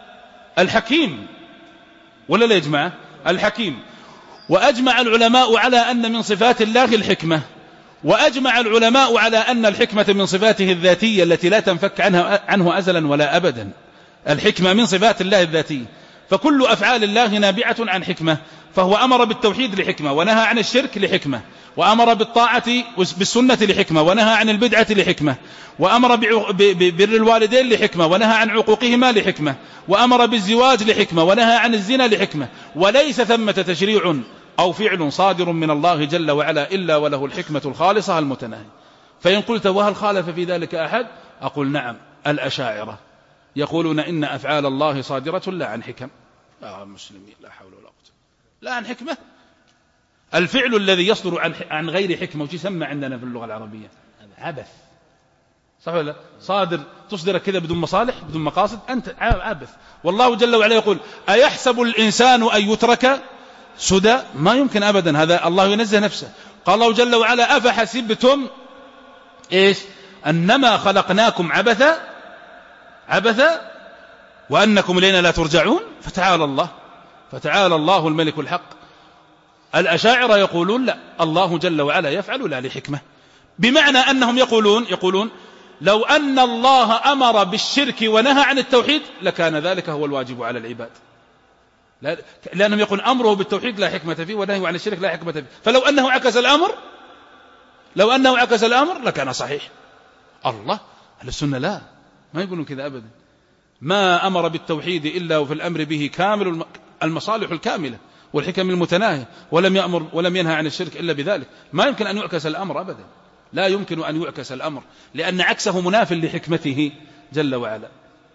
الحكيم، ولا لا يجمع الحكيم. وأجمع العلماء على أن من صفات الله الحكمة، وأجمع العلماء على أن الحكمة من صفاته الذاتية التي لا تنفك عنها عنه أزلا ولا أبدا. الحكمة من صفات الله الذاتية، فكل أفعال الله نابعة عن حكمة. فهو أمر بالتوحيد لحكمة، ونهى عن الشرك لحكمة، وأمر بالطاعة بالسنة لحكمة، ونهى عن البدعة لحكمة، وأمر ببر الوالدين لحكمة، ونهى عن عقوقهما لحكمة، وأمر بالزواج لحكمة، ونهى عن الزنا لحكمة. وليس ثمة تشريع أو فعل صادر من الله جل وعلا إلا وله الحكمة الخالصة المتناهية. فإن قلت وهل خالف في ذلك أحد؟ أقول نعم. الأشاعرة يقولون إن أفعال الله صادرة لا عن حكم. يا مسلمين، لا حول ولا قوة، لا عن حكمة. الفعل الذي يصدر عن عن غير حكمة وش يسمى عندنا في اللغة العربية؟ عبث، صح ولا؟ صادر تصدر كذا بدون مصالح بدون مقاصد، أنت عبث. والله جل وعلا يقول: أيحسب الإنسان أن يترك سدى؟ ما يمكن أبدا، هذا الله ينزه نفسه. قال الله جل وعلا: أفحسبتم إيش أنما خلقناكم عبثا عبثا وأنكم إلينا لا ترجعون. فتعالى الله فتعالى الله الملك الحق. الأشاعرة يقولون لا، الله جل وعلا يفعل لا لحكمة، بمعنى أنهم يقولون يقولون لو أن الله أمر بالشرك ونهى عن التوحيد لكان ذلك هو الواجب على العباد، لأنهم يقولون أمره بالتوحيد لا حكمة فيه ونهيه عن الشرك لا حكمة فيه. فلو أنه عكس الأمر لو أنه عكس الأمر لكان صحيح. الله أهل السنة لا، ما يقولون كذا أبدا. ما أمر بالتوحيد إلا وفي الأمر به كامل المصالح الكاملة والحكم المتناهية، ولم يأمر ولم ينهى عن الشرك إلا بذلك. ما يمكن أن يعكس الأمر أبدا، لا يمكن أن يعكس الأمر، لأن عكسه مناف لحكمته جل وعلا.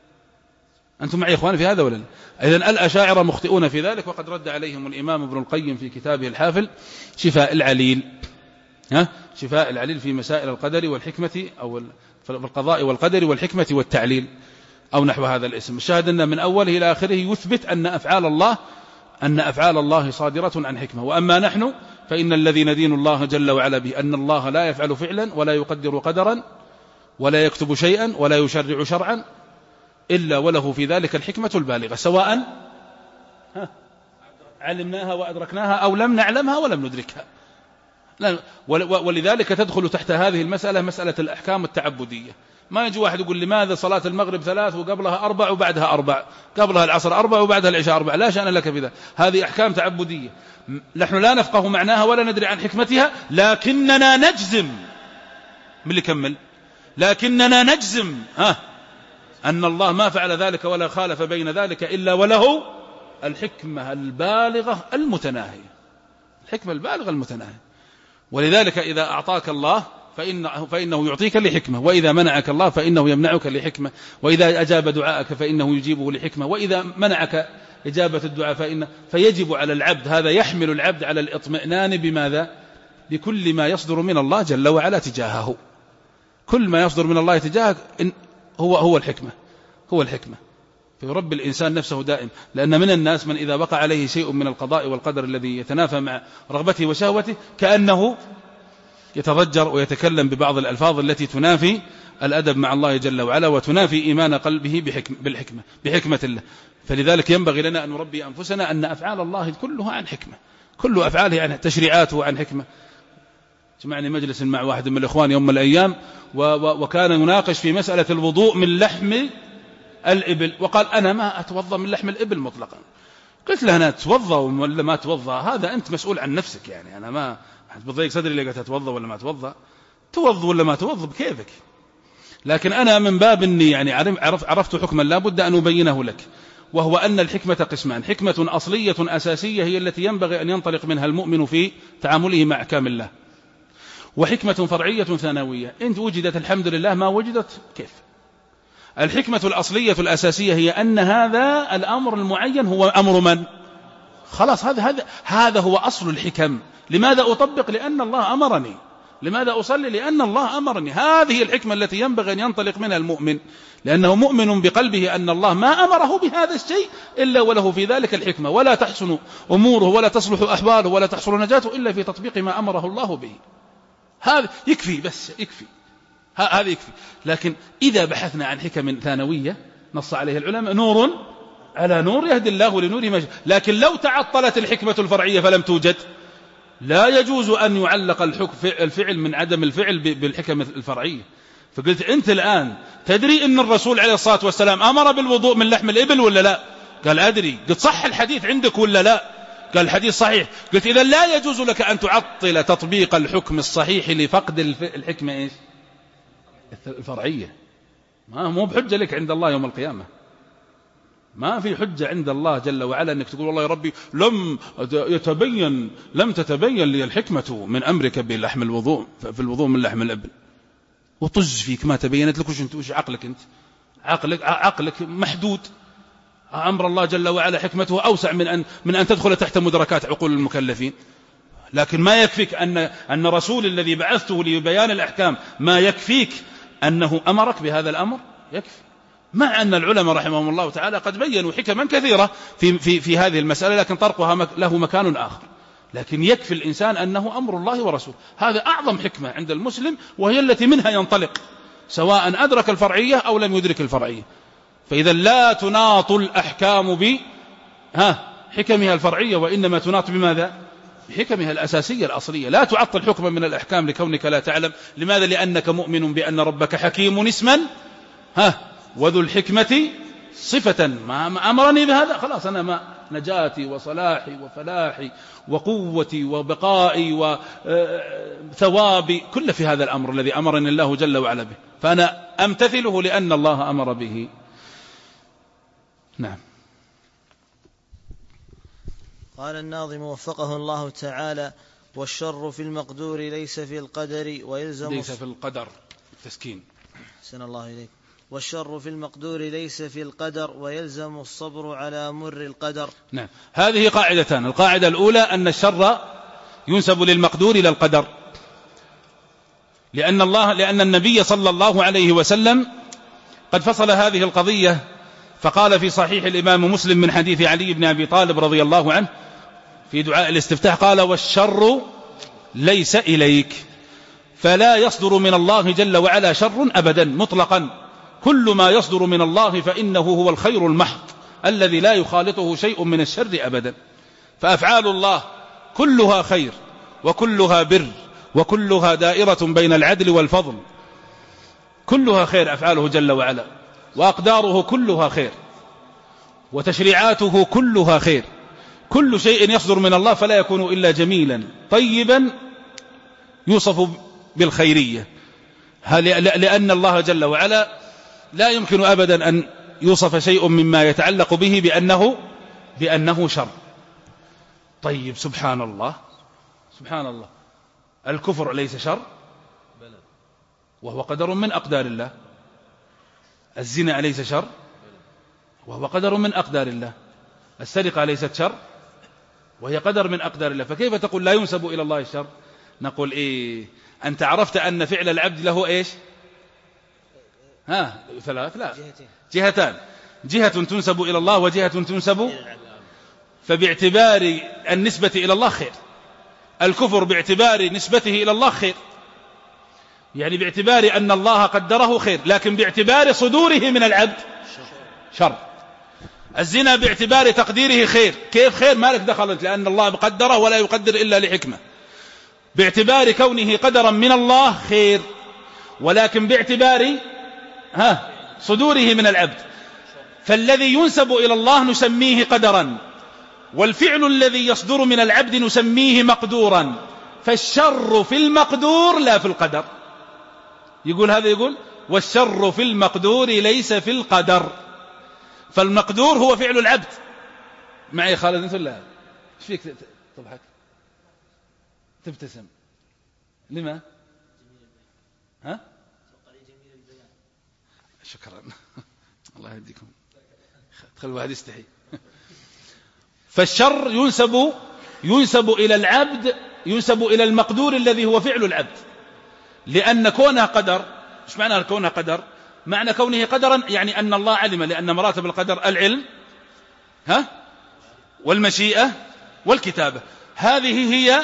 أنتم معي يا إخوان في هذا ولا لا؟ إذن الأشاعرة مخطئون في ذلك، وقد رد عليهم الإمام ابن القيم في كتابه الحافل شفاء العليل ها شفاء العليل في مسائل القدر والحكمة، أو في القضاء والقدر والحكمة والتعليل، أو نحو هذا الاسم. الشاهد أن من أوله إلى آخره يثبت أن أفعال الله أن أفعال الله صادرة عن حكمة. وأما نحن فإن الذي ندين الله جل وعلا به أن الله لا يفعل فعلا ولا يقدر قدرا ولا يكتب شيئا ولا يشرع شرعا إلا وله في ذلك الحكمة البالغة، سواء علمناها وأدركناها أو لم نعلمها ولم ندركها. ولذلك تدخل تحت هذه المسألة مسألة الأحكام التعبدية. ما يجي واحد يقول لماذا صلاة المغرب ثلاث وقبلها أربع وبعدها أربع، قبلها العصر أربع وبعدها العشاء أربع، لا شأن لك بذا، هذه أحكام تعبدية نحن لا نفقه معناها ولا ندري عن حكمتها، لكننا نجزم من اللي كمل لكننا نجزم ها أن الله ما فعل ذلك ولا خالف بين ذلك إلا وله الحكمة البالغة المتناهية، الحكمة البالغة المتناهية. ولذلك إذا أعطاك الله فإنه, فإنه يعطيك لحكمة، وإذا منعك الله فإنه يمنعك لحكمة، وإذا أجاب دعاءك فإنه يجيبه لحكمة، وإذا منعك إجابة الدعاء فإن فيجب على العبد، هذا يحمل العبد على الاطمئنان بماذا؟ بكل ما يصدر من الله جل وعلا تجاهه. كل ما يصدر من الله تجاهك هو هو الحكمة، هو الحكمة. فيربي الإنسان نفسه دائم، لأن من الناس من إذا وقع عليه شيء من القضاء والقدر الذي يتنافى مع رغبته وشهوته كأنه يتضجر ويتكلم ببعض الألفاظ التي تنافي الأدب مع الله جل وعلا وتنافي إيمان قلبه بحكمة بالحكمة بحكمة الله. فلذلك ينبغي لنا أن نربي أنفسنا أن أفعال الله كلها عن حكمة، كل أفعاله عن تشريعاته عن حكمة. جمعني مجلس مع واحد من الإخوان يوم من الأيام وكان يناقش في مسألة الوضوء من لحم الإبل، وقال أنا ما أتوضأ من لحم الإبل مطلقا. قلت له أنا أتوضأ ولا ما أتوضأ هذا أنت مسؤول عن نفسك، يعني أنا ما بضيق صدري اللي قلت أتوضأ ولا ما أتوضأ، توضأ ولا ما توضأ بكيفك، لكن أنا من باب أني يعني عرف عرفت حكما لا بد أن أبينه لك، وهو أن الحكمة قسمان: حكمة أصلية أساسية هي التي ينبغي أن ينطلق منها المؤمن في تعامله مع أحكام الله، وحكمة فرعية ثانوية إن وجدت الحمد لله، ما وجدت كيف. الحكمة الأصلية الأساسية هي أن هذا الأمر المعين هو أمر من؟ خلاص هذا هذا هذا هو أصل الحكم. لماذا أطبق؟ لأن الله أمرني. لماذا أصلي؟ لأن الله أمرني. هذه الحكمة التي ينبغي أن ينطلق منها المؤمن، لأنه مؤمن بقلبه أن الله ما أمره بهذا الشيء إلا وله في ذلك الحكمة، ولا تحسن أموره ولا تصلح أحواله ولا تحصل نجاته إلا في تطبيق ما أمره الله به. هذا يكفي، بس يكفي، هذا يكفي. لكن إذا بحثنا عن حكم ثانوية نص عليه العلماء: نور على نور يهدي الله لنوره ما شاء. لكن لو تعطلت الحكمة الفرعية فلم توجد، لا يجوز أن يعلق الفعل من عدم الفعل بالحكمة الفرعية. فقلت أنت الآن تدري أن الرسول عليه الصلاة والسلام أمر بالوضوء من لحم الإبل ولا لا؟ قال أدري. قلت صح الحديث عندك ولا لا؟ قال الحديث صحيح. قلت إذا لا يجوز لك أن تعطل تطبيق الحكم الصحيح لفقد الحكمة إيش؟ الفرعية. ما مو بحجة لك عند الله يوم القيامة، ما في حجة عند الله جل وعلا أنك تقول والله يا ربي لم يتبين لم تتبين لي الحكمة من أمرك بلحم الوضوء في الوضوء من لحم الإبل، وطز فيك ما تبينت لك. وش أنت وش عقلك أنت؟ عقلك عقلك محدود. أمر الله جل وعلا حكمته أوسع من أن من أن تدخل تحت مدركات عقول المكلفين. لكن ما يكفيك أن أن رسول الذي بعثته لبيان الأحكام ما يكفيك أنه أمرك بهذا الأمر؟ يكفي. مع أن العلماء رحمهم الله تعالى قد بينوا حكما كثيرة في في في هذه المسألة، لكن طرقها له مكان آخر. لكن يكفي الإنسان أنه أمر الله ورسوله، هذا أعظم حكمة عند المسلم، وهي التي منها ينطلق سواء أدرك الفرعية أو لم يدرك الفرعية. فإذا لا تناط الأحكام ب ها حكمها الفرعية، وإنما تناط بماذا؟ بحكمها الأساسية الأصلية. لا تعطل حكما من الأحكام لكونك لا تعلم. لماذا؟ لأنك مؤمن بأن ربك حكيم اسما ها وذو الحكمة صفة. ما أمرني بهذا خلاص أنا ما نجاتي وصلاحي وفلاحي وقوتي وبقائي وثوابي كل في هذا الأمر الذي أمرني الله جل وعلا به، فأنا أمتثله لأن الله أمر به. نعم. قال الناظم وفقه الله تعالى: والشر في المقدور ليس في القدر ويلزم ليس في القدر تسكين. سن الله إليك. والشر في المقدور ليس في القدر ويلزم الصبر على مر القدر. نعم. هذه قاعدتان. القاعدة الأولى أن الشر ينسب للمقدور إلى القدر، لأن الله لأن النبي صلى الله عليه وسلم قد فصل هذه القضية فقال في صحيح الإمام مسلم من حديث علي بن أبي طالب رضي الله عنه في دعاء الاستفتاح قال: والشر ليس إليك، فلا يصدر من الله جل وعلا شر أبدا مطلقا. كل ما يصدر من الله فإنه هو الخير المحض الذي لا يخالطه شيء من الشر أبدا. فأفعال الله كلها خير وكلها بر وكلها دائرة بين العدل والفضل، كلها خير أفعاله جل وعلا، وأقداره كلها خير، وتشريعاته كلها خير. كل شيء يصدر من الله فلا يكون إلا جميلا طيبا يوصف بالخيرية، لأن الله جل وعلا لا يمكن أبدا أن يوصف شيء مما يتعلق به بأنه, بأنه شر. طيب سبحان الله سبحان الله، الكفر ليس شر وهو قدر من أقدار الله، الزنا ليس شر وهو قدر من أقدار الله، السرقة ليست شر وهي قدر من أقدار الله، فكيف تقول لا ينسب إلى الله الشر؟ نقول إيه، أنت عرفت أن فعل العبد له إيش؟ ها ثلاث لا جهتان، جهة تنسب إلى الله وجهة تنسب، فباعتبار النسبة إلى الله خير. الكفر باعتبار نسبته إلى الله خير، يعني باعتبار أن الله قدره خير، لكن باعتبار صدوره من العبد شر. الزنا باعتبار تقديره خير، كيف خير؟ مالك دخلت، لأن الله قدره ولا يقدر إلا لحكمة. باعتبار كونه قدرا من الله خير، ولكن باعتبار ها صدوره من العبد. فالذي ينسب إلى الله نسميه قدرا، والفعل الذي يصدر من العبد نسميه مقدورا. فالشر في المقدور لا في القدر. يقول هذا يقول والشر في المقدور ليس في القدر. فالمقدور هو فعل العبد. معي خالد انت ولا ايش فيك تضحك تبتسم؟ لما؟ ها؟ شكرا الله يهديكم، خلوا الواحد يستحي. فالشر ينسب ينسب إلى العبد، ينسب إلى المقدور الذي هو فعل العبد، لأن كونه قدر. ايش معنى كونه قدر؟ معنى كونه قدرا يعني أن الله علم، لأن مراتب القدر العلم ها والمشيئة والكتابة، هذه هي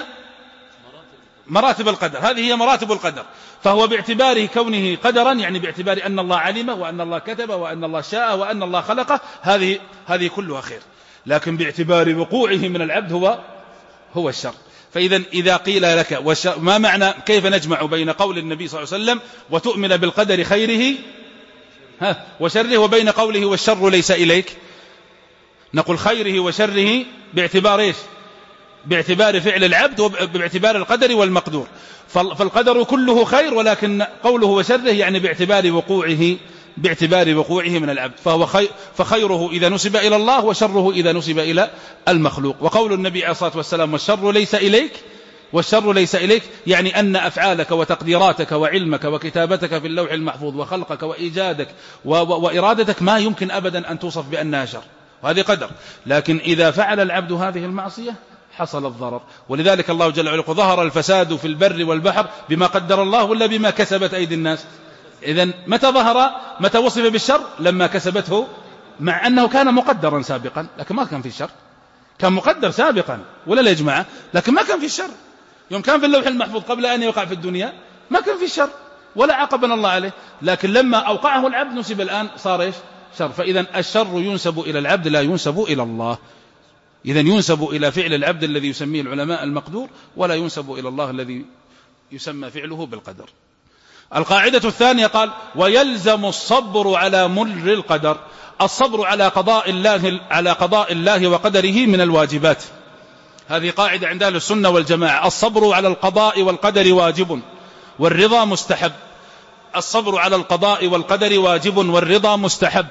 مراتب القدر، هذه هي مراتب القدر. فهو باعتبار كونه قدرا يعني باعتبار أن الله علم وأن الله كتب وأن الله شاء وأن الله خلقه، هذه هذه كلها خير. لكن باعتبار وقوعه من العبد هو هو الشر. فإذا إذا قيل لك ما معنى كيف نجمع بين قول النبي صلى الله عليه وسلم وتؤمن بالقدر خيره ها وشره وبين قوله والشر ليس إليك؟ نقول خيره وشره باعتبار إيش؟ باعتبار فعل العبد وباعتبار القدر والمقدور. فالقدر كله خير، ولكن قوله وشره يعني باعتبار وقوعه باعتبار وقوعه من العبد. فهو خير، فخيره إذا نسب إلى الله وشره إذا نسب إلى المخلوق. وقول النبي عليه الصلاة والسلام والشر ليس إليك، والشر ليس إليك يعني أن أفعالك وتقديراتك وعلمك وكتابتك في اللوح المحفوظ وخلقك وإيجادك وإرادتك ما يمكن أبدا أن توصف بأنها شر، وهذه قدر. لكن إذا فعل العبد هذه المعصية حصل الضرر. ولذلك الله جل وعلا ظهر الفساد في البر والبحر بما قدر الله ولا بما كسبت أيدي الناس؟ إذن متى ظهر؟ متى وصف بالشر؟ لما كسبته، مع أنه كان مقدرا سابقا، لكن ما كان في الشر. كان مقدر سابقا ولا لا يا جماعة؟ لكن ما كان في الشر. يوم كان في اللوح المحفوظ قبل أن يوقع في الدنيا ما كان في الشر ولا عاقبنا الله عليه، لكن لما أوقعه العبد نسب الآن صار إيش؟ شر. فإذا الشر ينسب إلى العبد لا ينسب إلى الله. إذا ينسب إلى فعل العبد الذي يسميه العلماء المقدور، ولا ينسب إلى الله الذي يسمى فعله بالقدر. القاعدة الثانية قال ويلزم الصبر على مر القدر. الصبر على قضاء الله على قضاء الله وقدره من الواجبات. هذه قاعدة عند أهل السنة والجماعة. الصبر على القضاء والقدر واجب والرضا مستحب. الصبر على القضاء والقدر واجب والرضا مستحب.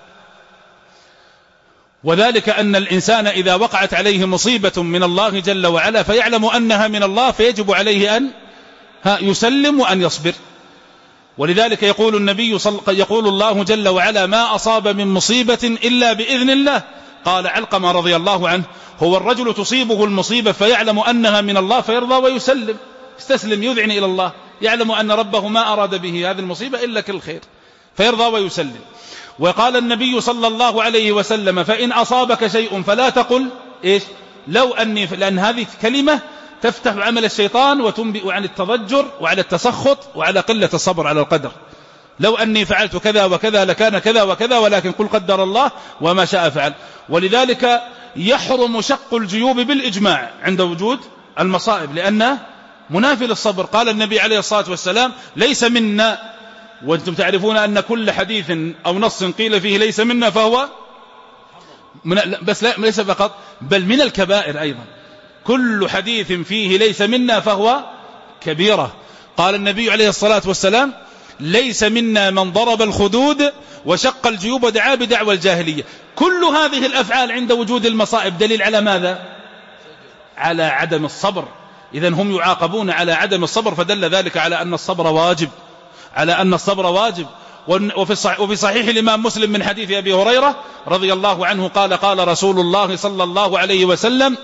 وذلك أن الإنسان إذا وقعت عليه مصيبة من الله جل وعلا فيعلم أنها من الله، فيجب عليه أن يسلم وأن يصبر. ولذلك يقول النبي صل... يقول الله جل وعلا ما أصاب من مصيبة إلا بإذن الله. قال علقمة رضي الله عنه هو الرجل تصيبه المصيبة فيعلم أنها من الله فيرضى ويسلم، استسلم يذعن إلى الله، يعلم أن ربه ما أراد به هذه المصيبة إلا كل خير فيرضى ويسلم. وقال النبي صلى الله عليه وسلم فإن أصابك شيء فلا تقل إيش لو أني، لأن هذه كلمة تفتح عمل الشيطان وتنبئ عن التضجر وعلى التسخط وعلى قلة الصبر على القدر. لو أني فعلت كذا وكذا لكان كذا وكذا، ولكن قل قدر الله وما شاء فعل. ولذلك يحرم شق الجيوب بالإجماع عند وجود المصائب، لأنه منافي للصبر. قال النبي عليه الصلاة والسلام ليس منا، وأنتم تعرفون أن كل حديث أو نص قيل فيه ليس منا فهو من، بس لا ليس فقط بل من الكبائر أيضا. كل حديث فيه ليس منا فهو كبيرة. قال النبي عليه الصلاة والسلام ليس منا من ضرب الخدود وشق الجيوب ودعا بدعوى الجاهلية. كل هذه الأفعال عند وجود المصائب دليل على ماذا؟ على عدم الصبر. إذن هم يعاقبون على عدم الصبر، فدل ذلك على أن الصبر واجب، على أن الصبر واجب. وفي صحيح الإمام مسلم من حديث أبي هريرة رضي الله عنه قال قال رسول الله صلى الله عليه وسلم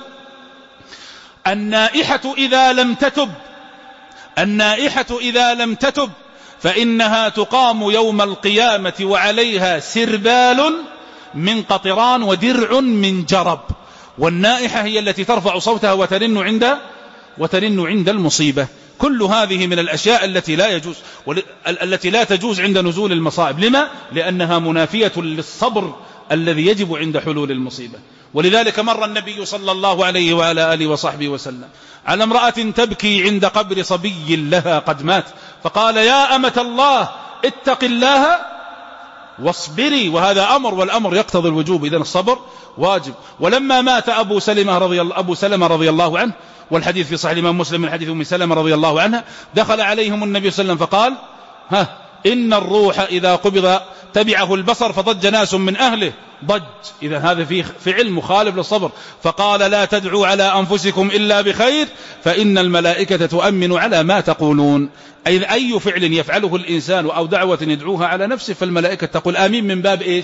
النائحة إذا لم تتب النائحة إذا لم تتب فإنها تقام يوم القيامة وعليها سربال من قطران ودرع من جرب. والنائحة هي التي ترفع صوتها وترن عند وترن عند المصيبة. كل هذه من الأشياء التي لا يجوز التي لا تجوز عند نزول المصائب. لما؟ لأنها منافية للصبر الذي يجب عند حلول المصيبة. ولذلك مر النبي صلى الله عليه وعلى آله وصحبه وسلم على امرأة تبكي عند قبر صبي لها قد مات، فقال يا أمة الله اتق الله واصبري. وهذا أمر، والأمر يقتضي الوجوب، إذن الصبر واجب. ولما مات أبو سلمة رضي الله, أبو سلمة رضي الله عنه، والحديث في صحيح الإمام مسلم من حديث أم سلمة رضي الله عنها، دخل عليهم النبي صلى الله عليه وسلم فقال ها إن الروح إذا قبض تبعه البصر فضج ناس من أهله ضج. إذا هذا فيه فعل مخالف للصبر. فقال لا تدعوا على أنفسكم إلا بخير فإن الملائكة تؤمن على ما تقولون. أي أي فعل يفعله الإنسان أو دعوة يدعوها على نفسه فالملائكة تقول آمين من باب إيش؟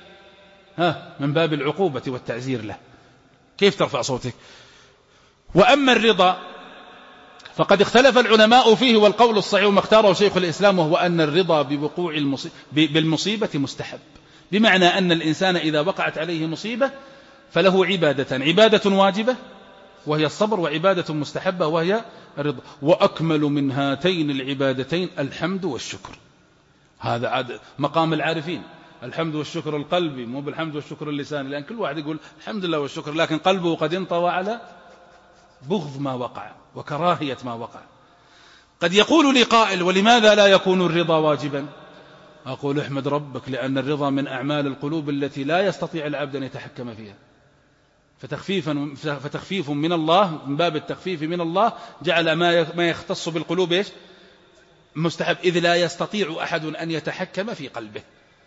ها من باب العقوبة والتعزير له. كيف ترفع صوتك؟ وأما الرضا فقد اختلف العلماء فيه، والقول الصحيح ما اختاره شيخ الإسلام وهو أن الرضا بوقوع المصيبة بالمصيبة مستحب، بمعنى أن الإنسان إذا وقعت عليه مصيبة فله عبادة عبادة واجبة وهي الصبر، وعبادة مستحبة وهي الرضا. وأكمل من هاتين العبادتين الحمد والشكر. هذا عاد مقام العارفين، الحمد والشكر القلبي مو بالحمد والشكر اللساني، لأن كل واحد يقول الحمد لله والشكر لكن قلبه قد انطوى على بغض ما وقع وكراهية ما وقع. قد يقول لي قائل ولماذا لا يكون الرضا واجبا؟ أقول احمد ربك، لأن الرضا من أعمال القلوب التي لا يستطيع العبد أن يتحكم فيها، فتخفيفا فتخفيف من الله، من باب التخفيف من الله جعل ما يختص بالقلوب إيش؟ مستحب، إذ لا يستطيع أحد أن يتحكم في قلبه.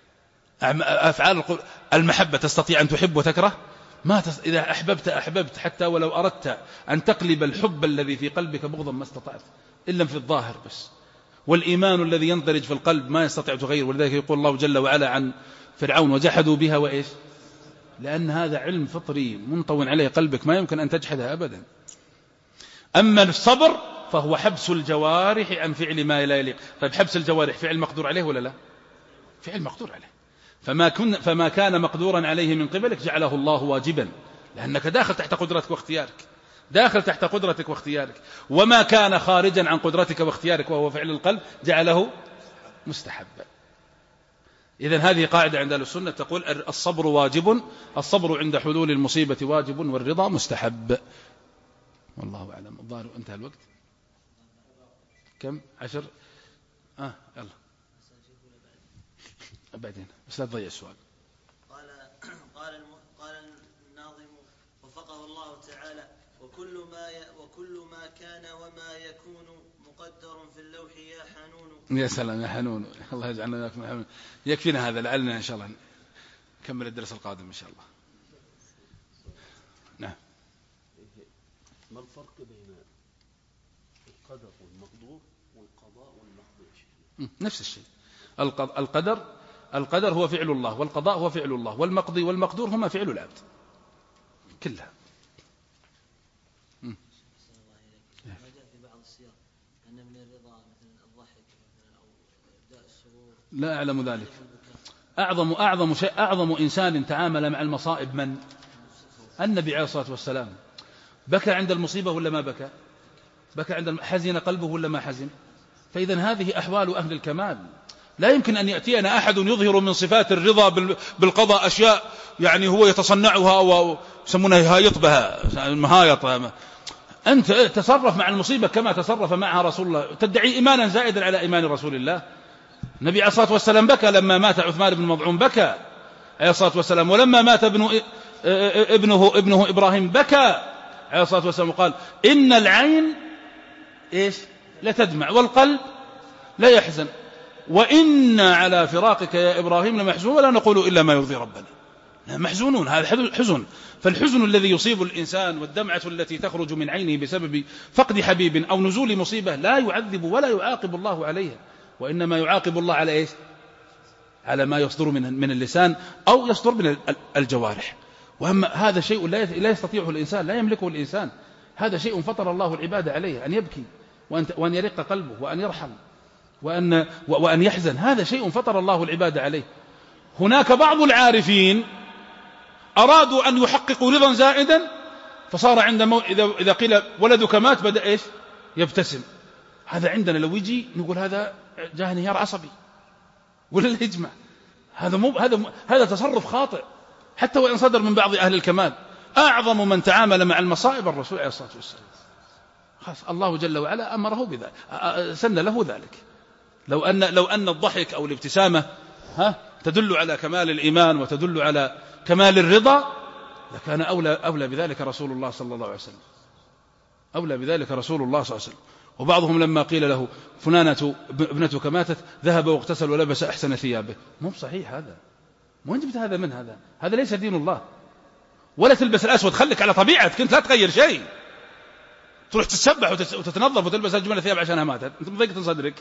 أفعال المحبة تستطيع أن تحب وتكره؟ ما تس... إذا أحببت أحببت، حتى ولو أردت أن تقلب الحب الذي في قلبك بغضا ما استطعت إلا في الظاهر بس. والإيمان الذي يندرج في القلب ما يستطيع تغير. ولذلك يقول الله جل وعلا عن فرعون وجحدوا بها وإيش؟ لأن هذا علم فطري منطو عليه قلبك ما يمكن أن تجحدها أبدا. أما الصبر فهو حبس الجوارح عن فعل ما لا يليق. طيب حبس الجوارح فعل مقدور عليه ولا لا؟ فعل مقدور عليه. فما, كن فما كان مقدورا عليه من قبلك جعله الله واجبا، لأنك داخل تحت قدرتك واختيارك، داخل تحت قدرتك واختيارك. وما كان خارجا عن قدرتك واختيارك وهو فعل القلب جعله مستحبا. إذن هذه قاعدة عند أهل السنة تقول الصبر واجب، الصبر عند حلول المصيبة واجب، والرضا مستحب. والله أعلم. الظاهر انتهى الوقت. كم؟ عشر؟ آه يلا بعدين بس لا تضيع السؤال. قال قال قال الناظم وفقه الله تعالى وكل ما ي... وكل ما كان وما يكون مقدر في اللوح يا حنون. يا سلام يا حنون، الله يجعلنا وياكم من حنون. يكفينا هذا، لعلنا إن شاء الله نكمل الدرس القادم إن شاء الله. نعم. ما الفرق بين القدر والمقدور والقضاء والمقدور؟ نفس الشيء. القدر القدر هو فعل الله، والقضاء هو فعل الله، والمقضي والمقدور هما فعل العبد كلها. لا أعلم ذلك. أعظم أعظم شيء أعظم إنسان تعامل مع المصائب من؟ النبي عليه الصلاة والسلام. بكى عند المصيبة ولا ما بكى؟ بكى عند حزن قلبه ولا ما حزن؟ فإذا هذه أحوال أهل الكمال. لا يمكن أن يأتينا أحد يظهر من صفات الرضا بالقضاء أشياء يعني هو يتصنعها ويسمونها هايطبها المهايط. أنت تصرف مع المصيبة كما تصرف معها رسول الله، تدعي إيمانا زائدا على إيمان رسول الله. النبي عليه الصلاة والسلام بكى لما مات عثمان بن مضعون، بكى عليه الصلاة والسلام. ولما مات ابنه ابنه ابنه إبراهيم بكى عليه الصلاة والسلام وقال إن العين إيش لتدمع والقلب لا يحزن وإنا على فراقك يا إبراهيم لمحزون ولا نقول إلا ما يرضي ربنا. محزونون، هذا حزن. فالحزن الذي يصيب الإنسان والدمعة التي تخرج من عينه بسبب فقد حبيب أو نزول مصيبة لا يعذب ولا يعاقب الله عليها، وإنما يعاقب الله على إيش؟ على ما يصدر من من اللسان أو يصدر من الجوارح. وأما هذا شيء لا يستطيعه الإنسان، لا يملكه الإنسان. هذا شيء فطر الله العباد عليه، أن يبكي وأن يرق قلبه وأن يرحم وأن, وأن يحزن. هذا شيء فطر الله العباد عليه. هناك بعض العارفين أرادوا أن يحققوا رضا زائدا، فصار عند مو... إذا... إذا قيل ولدك مات بدأ إيش؟ يبتسم. هذا عندنا لو يجي نقول هذا جاه انهيار عصبي ولا لا يجمع. هذا مو... هذا م... هذا تصرف خاطئ حتى وإن صدر من بعض أهل الكمال. أعظم من تعامل مع المصائب الرسول عليه الصلاة والسلام. خلاص الله جل وعلا أمره بذلك، سن له ذلك. لو أن لو أن الضحك أو الابتسامة ها تدل على كمال الإيمان وتدل على كمال الرضا لكان أولى أولى بذلك رسول الله صلى الله عليه وسلم. أولى بذلك رسول الله صلى الله عليه وسلم. وبعضهم لما قيل له فلانة ابنتك ماتت ذهب واغتسل ولبس أحسن ثيابه. مو صحيح هذا، مو جبت هذا من هذا، هذا ليس دين الله. ولا تلبس الأسود، خليك على طبيعتك أنت، لا تغير شيء. تروح تتسبح وتتنظف وتلبس أجمل ثياب عشانها ماتت، أنت مضيقة صدرك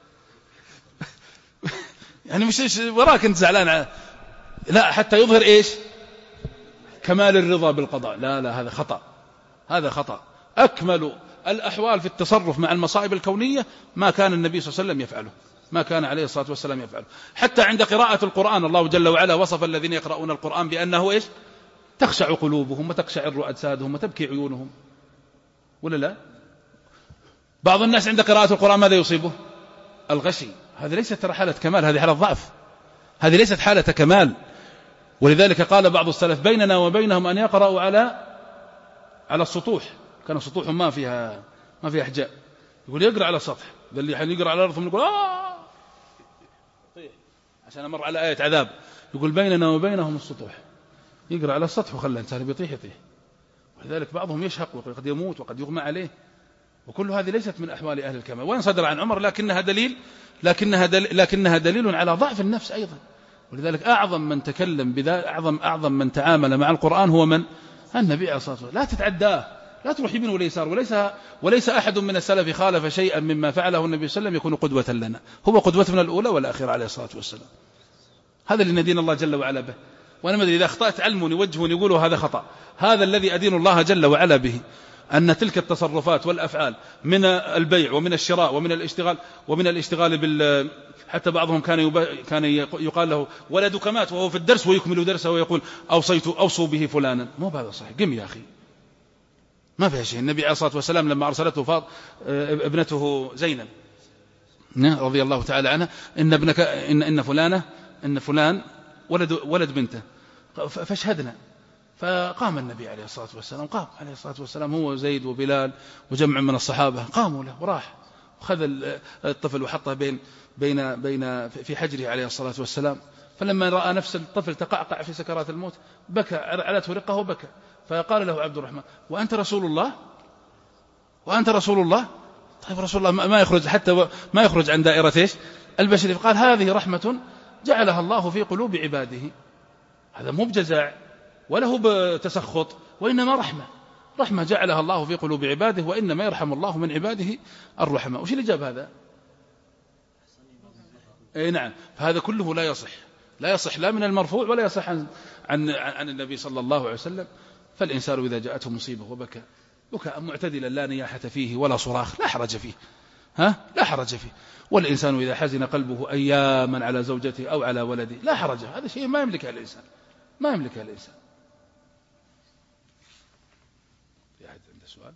يعني مش وراك أنت زعلان. لا، حتى يظهر إيش؟ كمال الرضا بالقضاء. لا لا، هذا خطأ، هذا خطأ. أكمل الأحوال في التصرف مع المصائب الكونية ما كان النبي صلى الله عليه وسلم يفعله، ما كان عليه الصلاة والسلام يفعله. حتى عند قراءة القرآن الله جل وعلا وصف الذين يقرؤون القرآن بأنه إيش؟ تخشع قلوبهم وتقشعر أجسادهم وتبكي عيونهم، ولا لا؟ بعض الناس عند قراءة القرآن ماذا يصيبه؟ الغشي. هذه ليست ترى حالة كمال، هذه حالة ضعف، هذه ليست حالة كمال. ولذلك قال بعض السلف بيننا وبينهم أن يقرأوا على على السطوح، كان السطوح ما فيها ما فيها أحجاء، يقول يقرأ على السطح، اللي حين يقرأ على الأرض ثم يقول آه عشان أمر على آية عذاب، يقول بيننا وبينهم السطوح، يقرأ على السطح وخلى الإنسان بيطيح يطيح. ولذلك بعضهم يشهق وقد يموت وقد يغمى عليه، وكل هذه ليست من أحوال أهل الكمال. وإن صدر عن عمر لكنها دليل لكنها دليل لكنها دليل على ضعف النفس أيضا. ولذلك أعظم من تكلم بذا أعظم أعظم من تعامل مع القرآن هو من؟ النبي عليه الصلاة والسلام. لا تتعداه، لا تروح يمين ولا يسار. وليس وليس أحد من السلف خالف شيئا مما فعله النبي صلى الله عليه وسلم يكون قدوة لنا، هو قدوتنا الأولى والأخيرة عليه الصلاة والسلام. هذا اللي ندين الله جل وعلا به. وأنا ما أدري إذا أخطأت علموني وجهوني يقولوا هذا خطأ. هذا الذي أدين الله جل وعلا به، أن تلك التصرفات والأفعال من البيع ومن الشراء ومن الاشتغال ومن الاشتغال بال حتى بعضهم كان يب... كان يقال له ولدك مات وهو في الدرس ويكمل درسه ويقول أوصيت أوصوا به فلانا. مو بهذا صحيح، قم يا أخي، ما فيها شيء. النبي عليه الصلاة والسلام لما أرسلته فاط... ابنته زينب رضي الله تعالى عنها إن ابنك إن إن فلانة إن فلان ولد ولد بنته فاشهدنا. فقام النبي عليه الصلاة والسلام، قام عليه الصلاة والسلام هو زيد وبلال وجمع من الصحابة، قاموا له وراح وخذ الطفل وحطه بين بين بين في حجره عليه الصلاة والسلام. فلما رأى نفس الطفل تقعقع في سكرات الموت بكى، علته رقه وبكى. فقال له عبد الرحمن وأنت رسول الله؟ وأنت رسول الله؟ طيب رسول الله ما يخرج حتى ما يخرج عن دائرة إيش؟ البشر. فقال هذه رحمة جعلها الله في قلوب عباده. هذا مو بجزاع ولا هو بتسخط، وإنما رحمة، رحمة جعلها الله في قلوب عباده، وإنما يرحم الله من عباده الرحمة. وش اللي جاب هذا؟ أي نعم. فهذا كله لا يصح، لا يصح لا من المرفوع ولا يصح عن, عن, عن النبي صلى الله عليه وسلم. فالإنسان إذا جاءته مصيبة وبكى بكاء معتدلا لا نياحة فيه ولا صراخ لا حرج فيه، ها لا حرج فيه. والإنسان إذا حزن قلبه أياما على زوجته أو على ولده لا حرج، هذا شيء ما يملكه الإنسان، ما يملكه الإنسان. في أحد عنده سؤال؟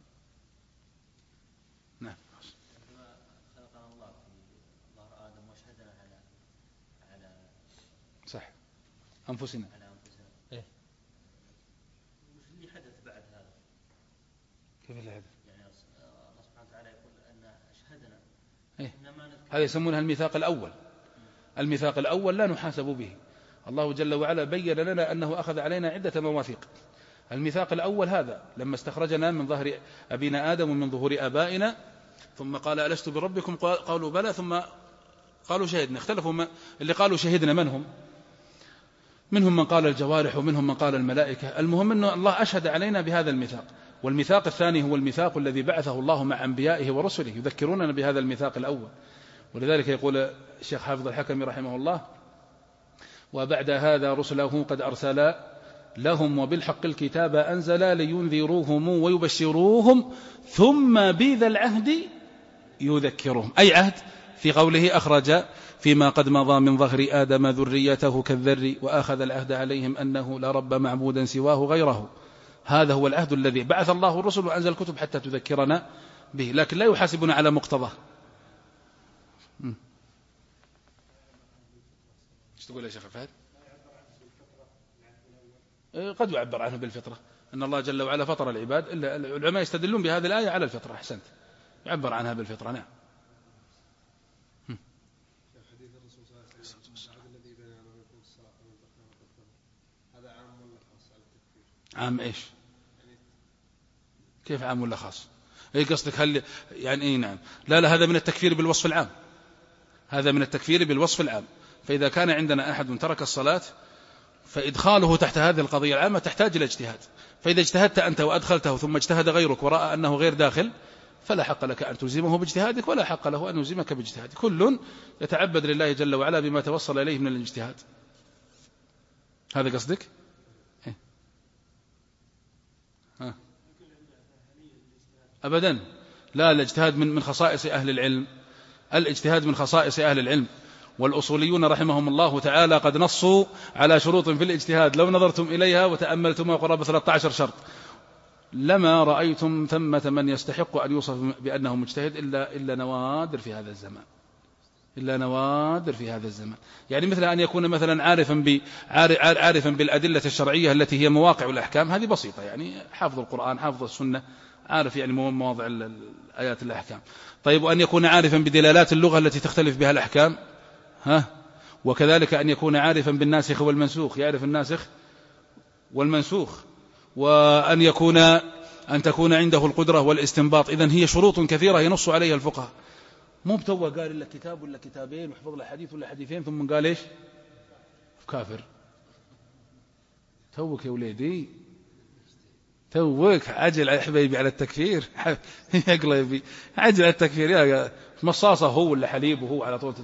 نعم. خلقنا الله في ظهر آدم واشهدنا على أنفسنا. إيه؟ وش اللي حدث بعد هذا؟ كيف اللي حدث؟ يعني الله سبحانه وتعالى يقول أن أشهدنا. إيه؟ هذا يسمونها الميثاق الأول. الميثاق الأول لا نحاسب به. الله جل وعلا بين لنا أنه أخذ علينا عدة مواثيق. الميثاق الأول هذا لما استخرجنا من ظهر أبينا آدم ومن ظهور آبائنا، ثم قال ألست بربكم قالوا بلى، ثم قالوا شهدنا. اختلفوا ما اللي قالوا شهدنا من هم؟ منهم من قال الجوارح ومنهم من قال الملائكة. المهم أن الله أشهد علينا بهذا الميثاق. والميثاق الثاني هو الميثاق الذي بعثه الله مع أنبيائه ورسله يذكروننا بهذا الميثاق الأول. ولذلك يقول الشيخ حافظ الحكمي رحمه الله: وبعد هذا رسله قد أرسل لهم وبالحق الكتاب أنزل لينذروهم ويبشروهم ثم بذا العهد يذكرهم. أي عهد؟ في قوله أخرج فيما قد مضى من ظهر آدم ذريته كالذر وأخذ العهد عليهم أنه لا رب معبودا سواه غيره. هذا هو العهد الذي بعث الله الرسل وأنزل الكتب حتى تذكرنا به، لكن لا يحاسبنا على مقتضاه. ايش تقول يا شيخ فهد؟ قد يعبر عنه بالفطرة، أن الله جل وعلا فطر العباد، إلا العلماء يستدلون بهذه الآية على الفطرة. أحسنت، يعبر عنها بالفطرة. نعم. حديث الرسول صلى الله عليه وسلم العهد الذي بيننا وبينكم الصلاة والزكاة والصلاة، هذا عام ولا خاص على التكفير؟ عام إيش؟ كيف عام ولا خاص؟ أي قصدك هل يعني إيه؟ نعم. لا لا، هذا من التكفير بالوصف العام. هذا من التكفير بالوصف العام. فإذا كان عندنا أحد ترك الصلاة فإدخاله تحت هذه القضية العامة تحتاج إلى اجتهاد. فإذا اجتهدت أنت وأدخلته ثم اجتهد غيرك ورأى أنه غير داخل فلا حق لك أن تلزمه باجتهادك ولا حق له أن يلزمك باجتهادك. كل يتعبد لله جل وعلا بما توصل إليه من الاجتهاد. هذا قصدك؟ إيه؟ ها. أبدا لا، الاجتهاد من من خصائص أهل العلم. الاجتهاد من خصائص أهل العلم. والأصوليون رحمهم الله تعالى قد نصوا على شروط في الاجتهاد لو نظرتم إليها وتأملتم قرابة ثلاثة عشر شرط لما رأيتم ثمة من يستحق أن يوصف بأنه مجتهد إلا, إلا نوادر في هذا الزمان. إلا نوادر في هذا الزمان. يعني مثل أن يكون مثلا عارفا, عارفا بالأدلة الشرعية التي هي مواقع الأحكام، هذه بسيطة، يعني حافظ القرآن حافظ السنة عارف يعني مواضع الآيات الأحكام. طيب، وأن يكون عارفا بدلالات اللغة التي تختلف بها الأحكام، ها، وكذلك أن يكون عارفا بالناسخ والمنسوخ، يعرف الناسخ والمنسوخ، وأن يكون أن تكون عنده القدرة والاستنباط. إذن هي شروط كثيرة ينص عليها الفقهاء. مو بتوه قال إلا كتاب ولا كتابين وحفظ له حديث ولا حديثين ثم قال إيش؟ كافر. توك يا وليدي، توك عجل يا حبيبي على التكفير. يا قلبي عجل على التكفير، يا مصاصة هو ولا حليب وهو على طول.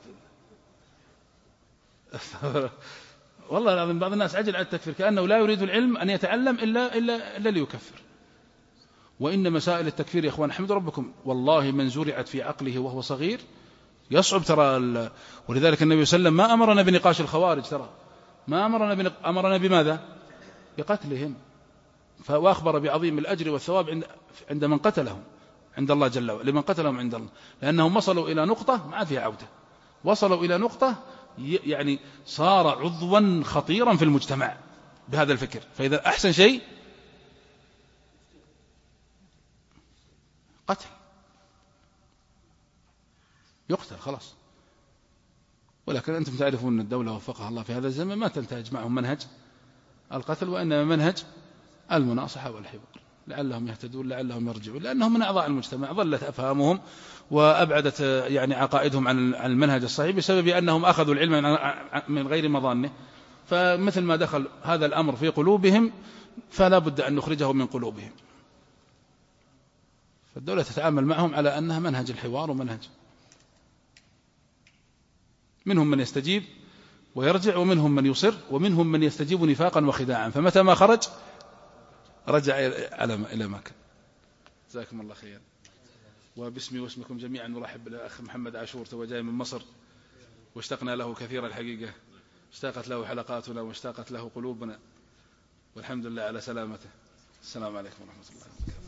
والله العظيم بعض الناس عجل على التكفير كأنه لا يريد العلم أن يتعلم إلا, إلا, إلا ليكفر. وإن مسائل التكفير يا أخوان حمد ربكم والله من زرعت في عقله وهو صغير يصعب ترى. ولذلك النبي صلى الله عليه وسلم ما أمرنا بنقاش الخوارج، ترى ما أمرنا, بنق... أمرنا بماذا؟ بقتلهم. فأخبر بعظيم الأجر والثواب عند, عند من قتلهم عند الله جل وعلا، لمن قتلهم عند الله، لأنهم وصلوا إلى نقطة ما فيها عودة. وصلوا إلى نقطة يعني صار عضوا خطيرا في المجتمع بهذا الفكر. فإذا أحسن شيء قتل، يقتل خلاص. ولكن أنتم تعرفون أن الدولة وفقها الله في هذا الزمن ما تنتهج معهم منهج القتل، وإنما منهج المناصحة والحوار، لعلهم يهتدون لعلهم يرجعون، لأنهم من أعضاء المجتمع ظلت أفهامهم وأبعدت يعني عقائدهم عن المنهج الصحيح بسبب أنهم أخذوا العلم من غير مظانه. فمثل ما دخل هذا الأمر في قلوبهم فلا بد أن نخرجه من قلوبهم. فالدولة تتعامل معهم على أنها منهج الحوار ومنهج، منهم من يستجيب ويرجع ومنهم من يصر ومنهم من يستجيب نفاقا وخداعا، فمتى ما خرج رجع إلى ما كان. جزاكم الله خير. وباسمي واسمكم جميعا نرحب بالأخ محمد عاشور، تو جاي من مصر واشتقنا له كثيرا الحقيقة، اشتاقت له حلقاتنا واشتاقت له قلوبنا، والحمد لله على سلامته. السلام عليكم ورحمة الله وبركاته.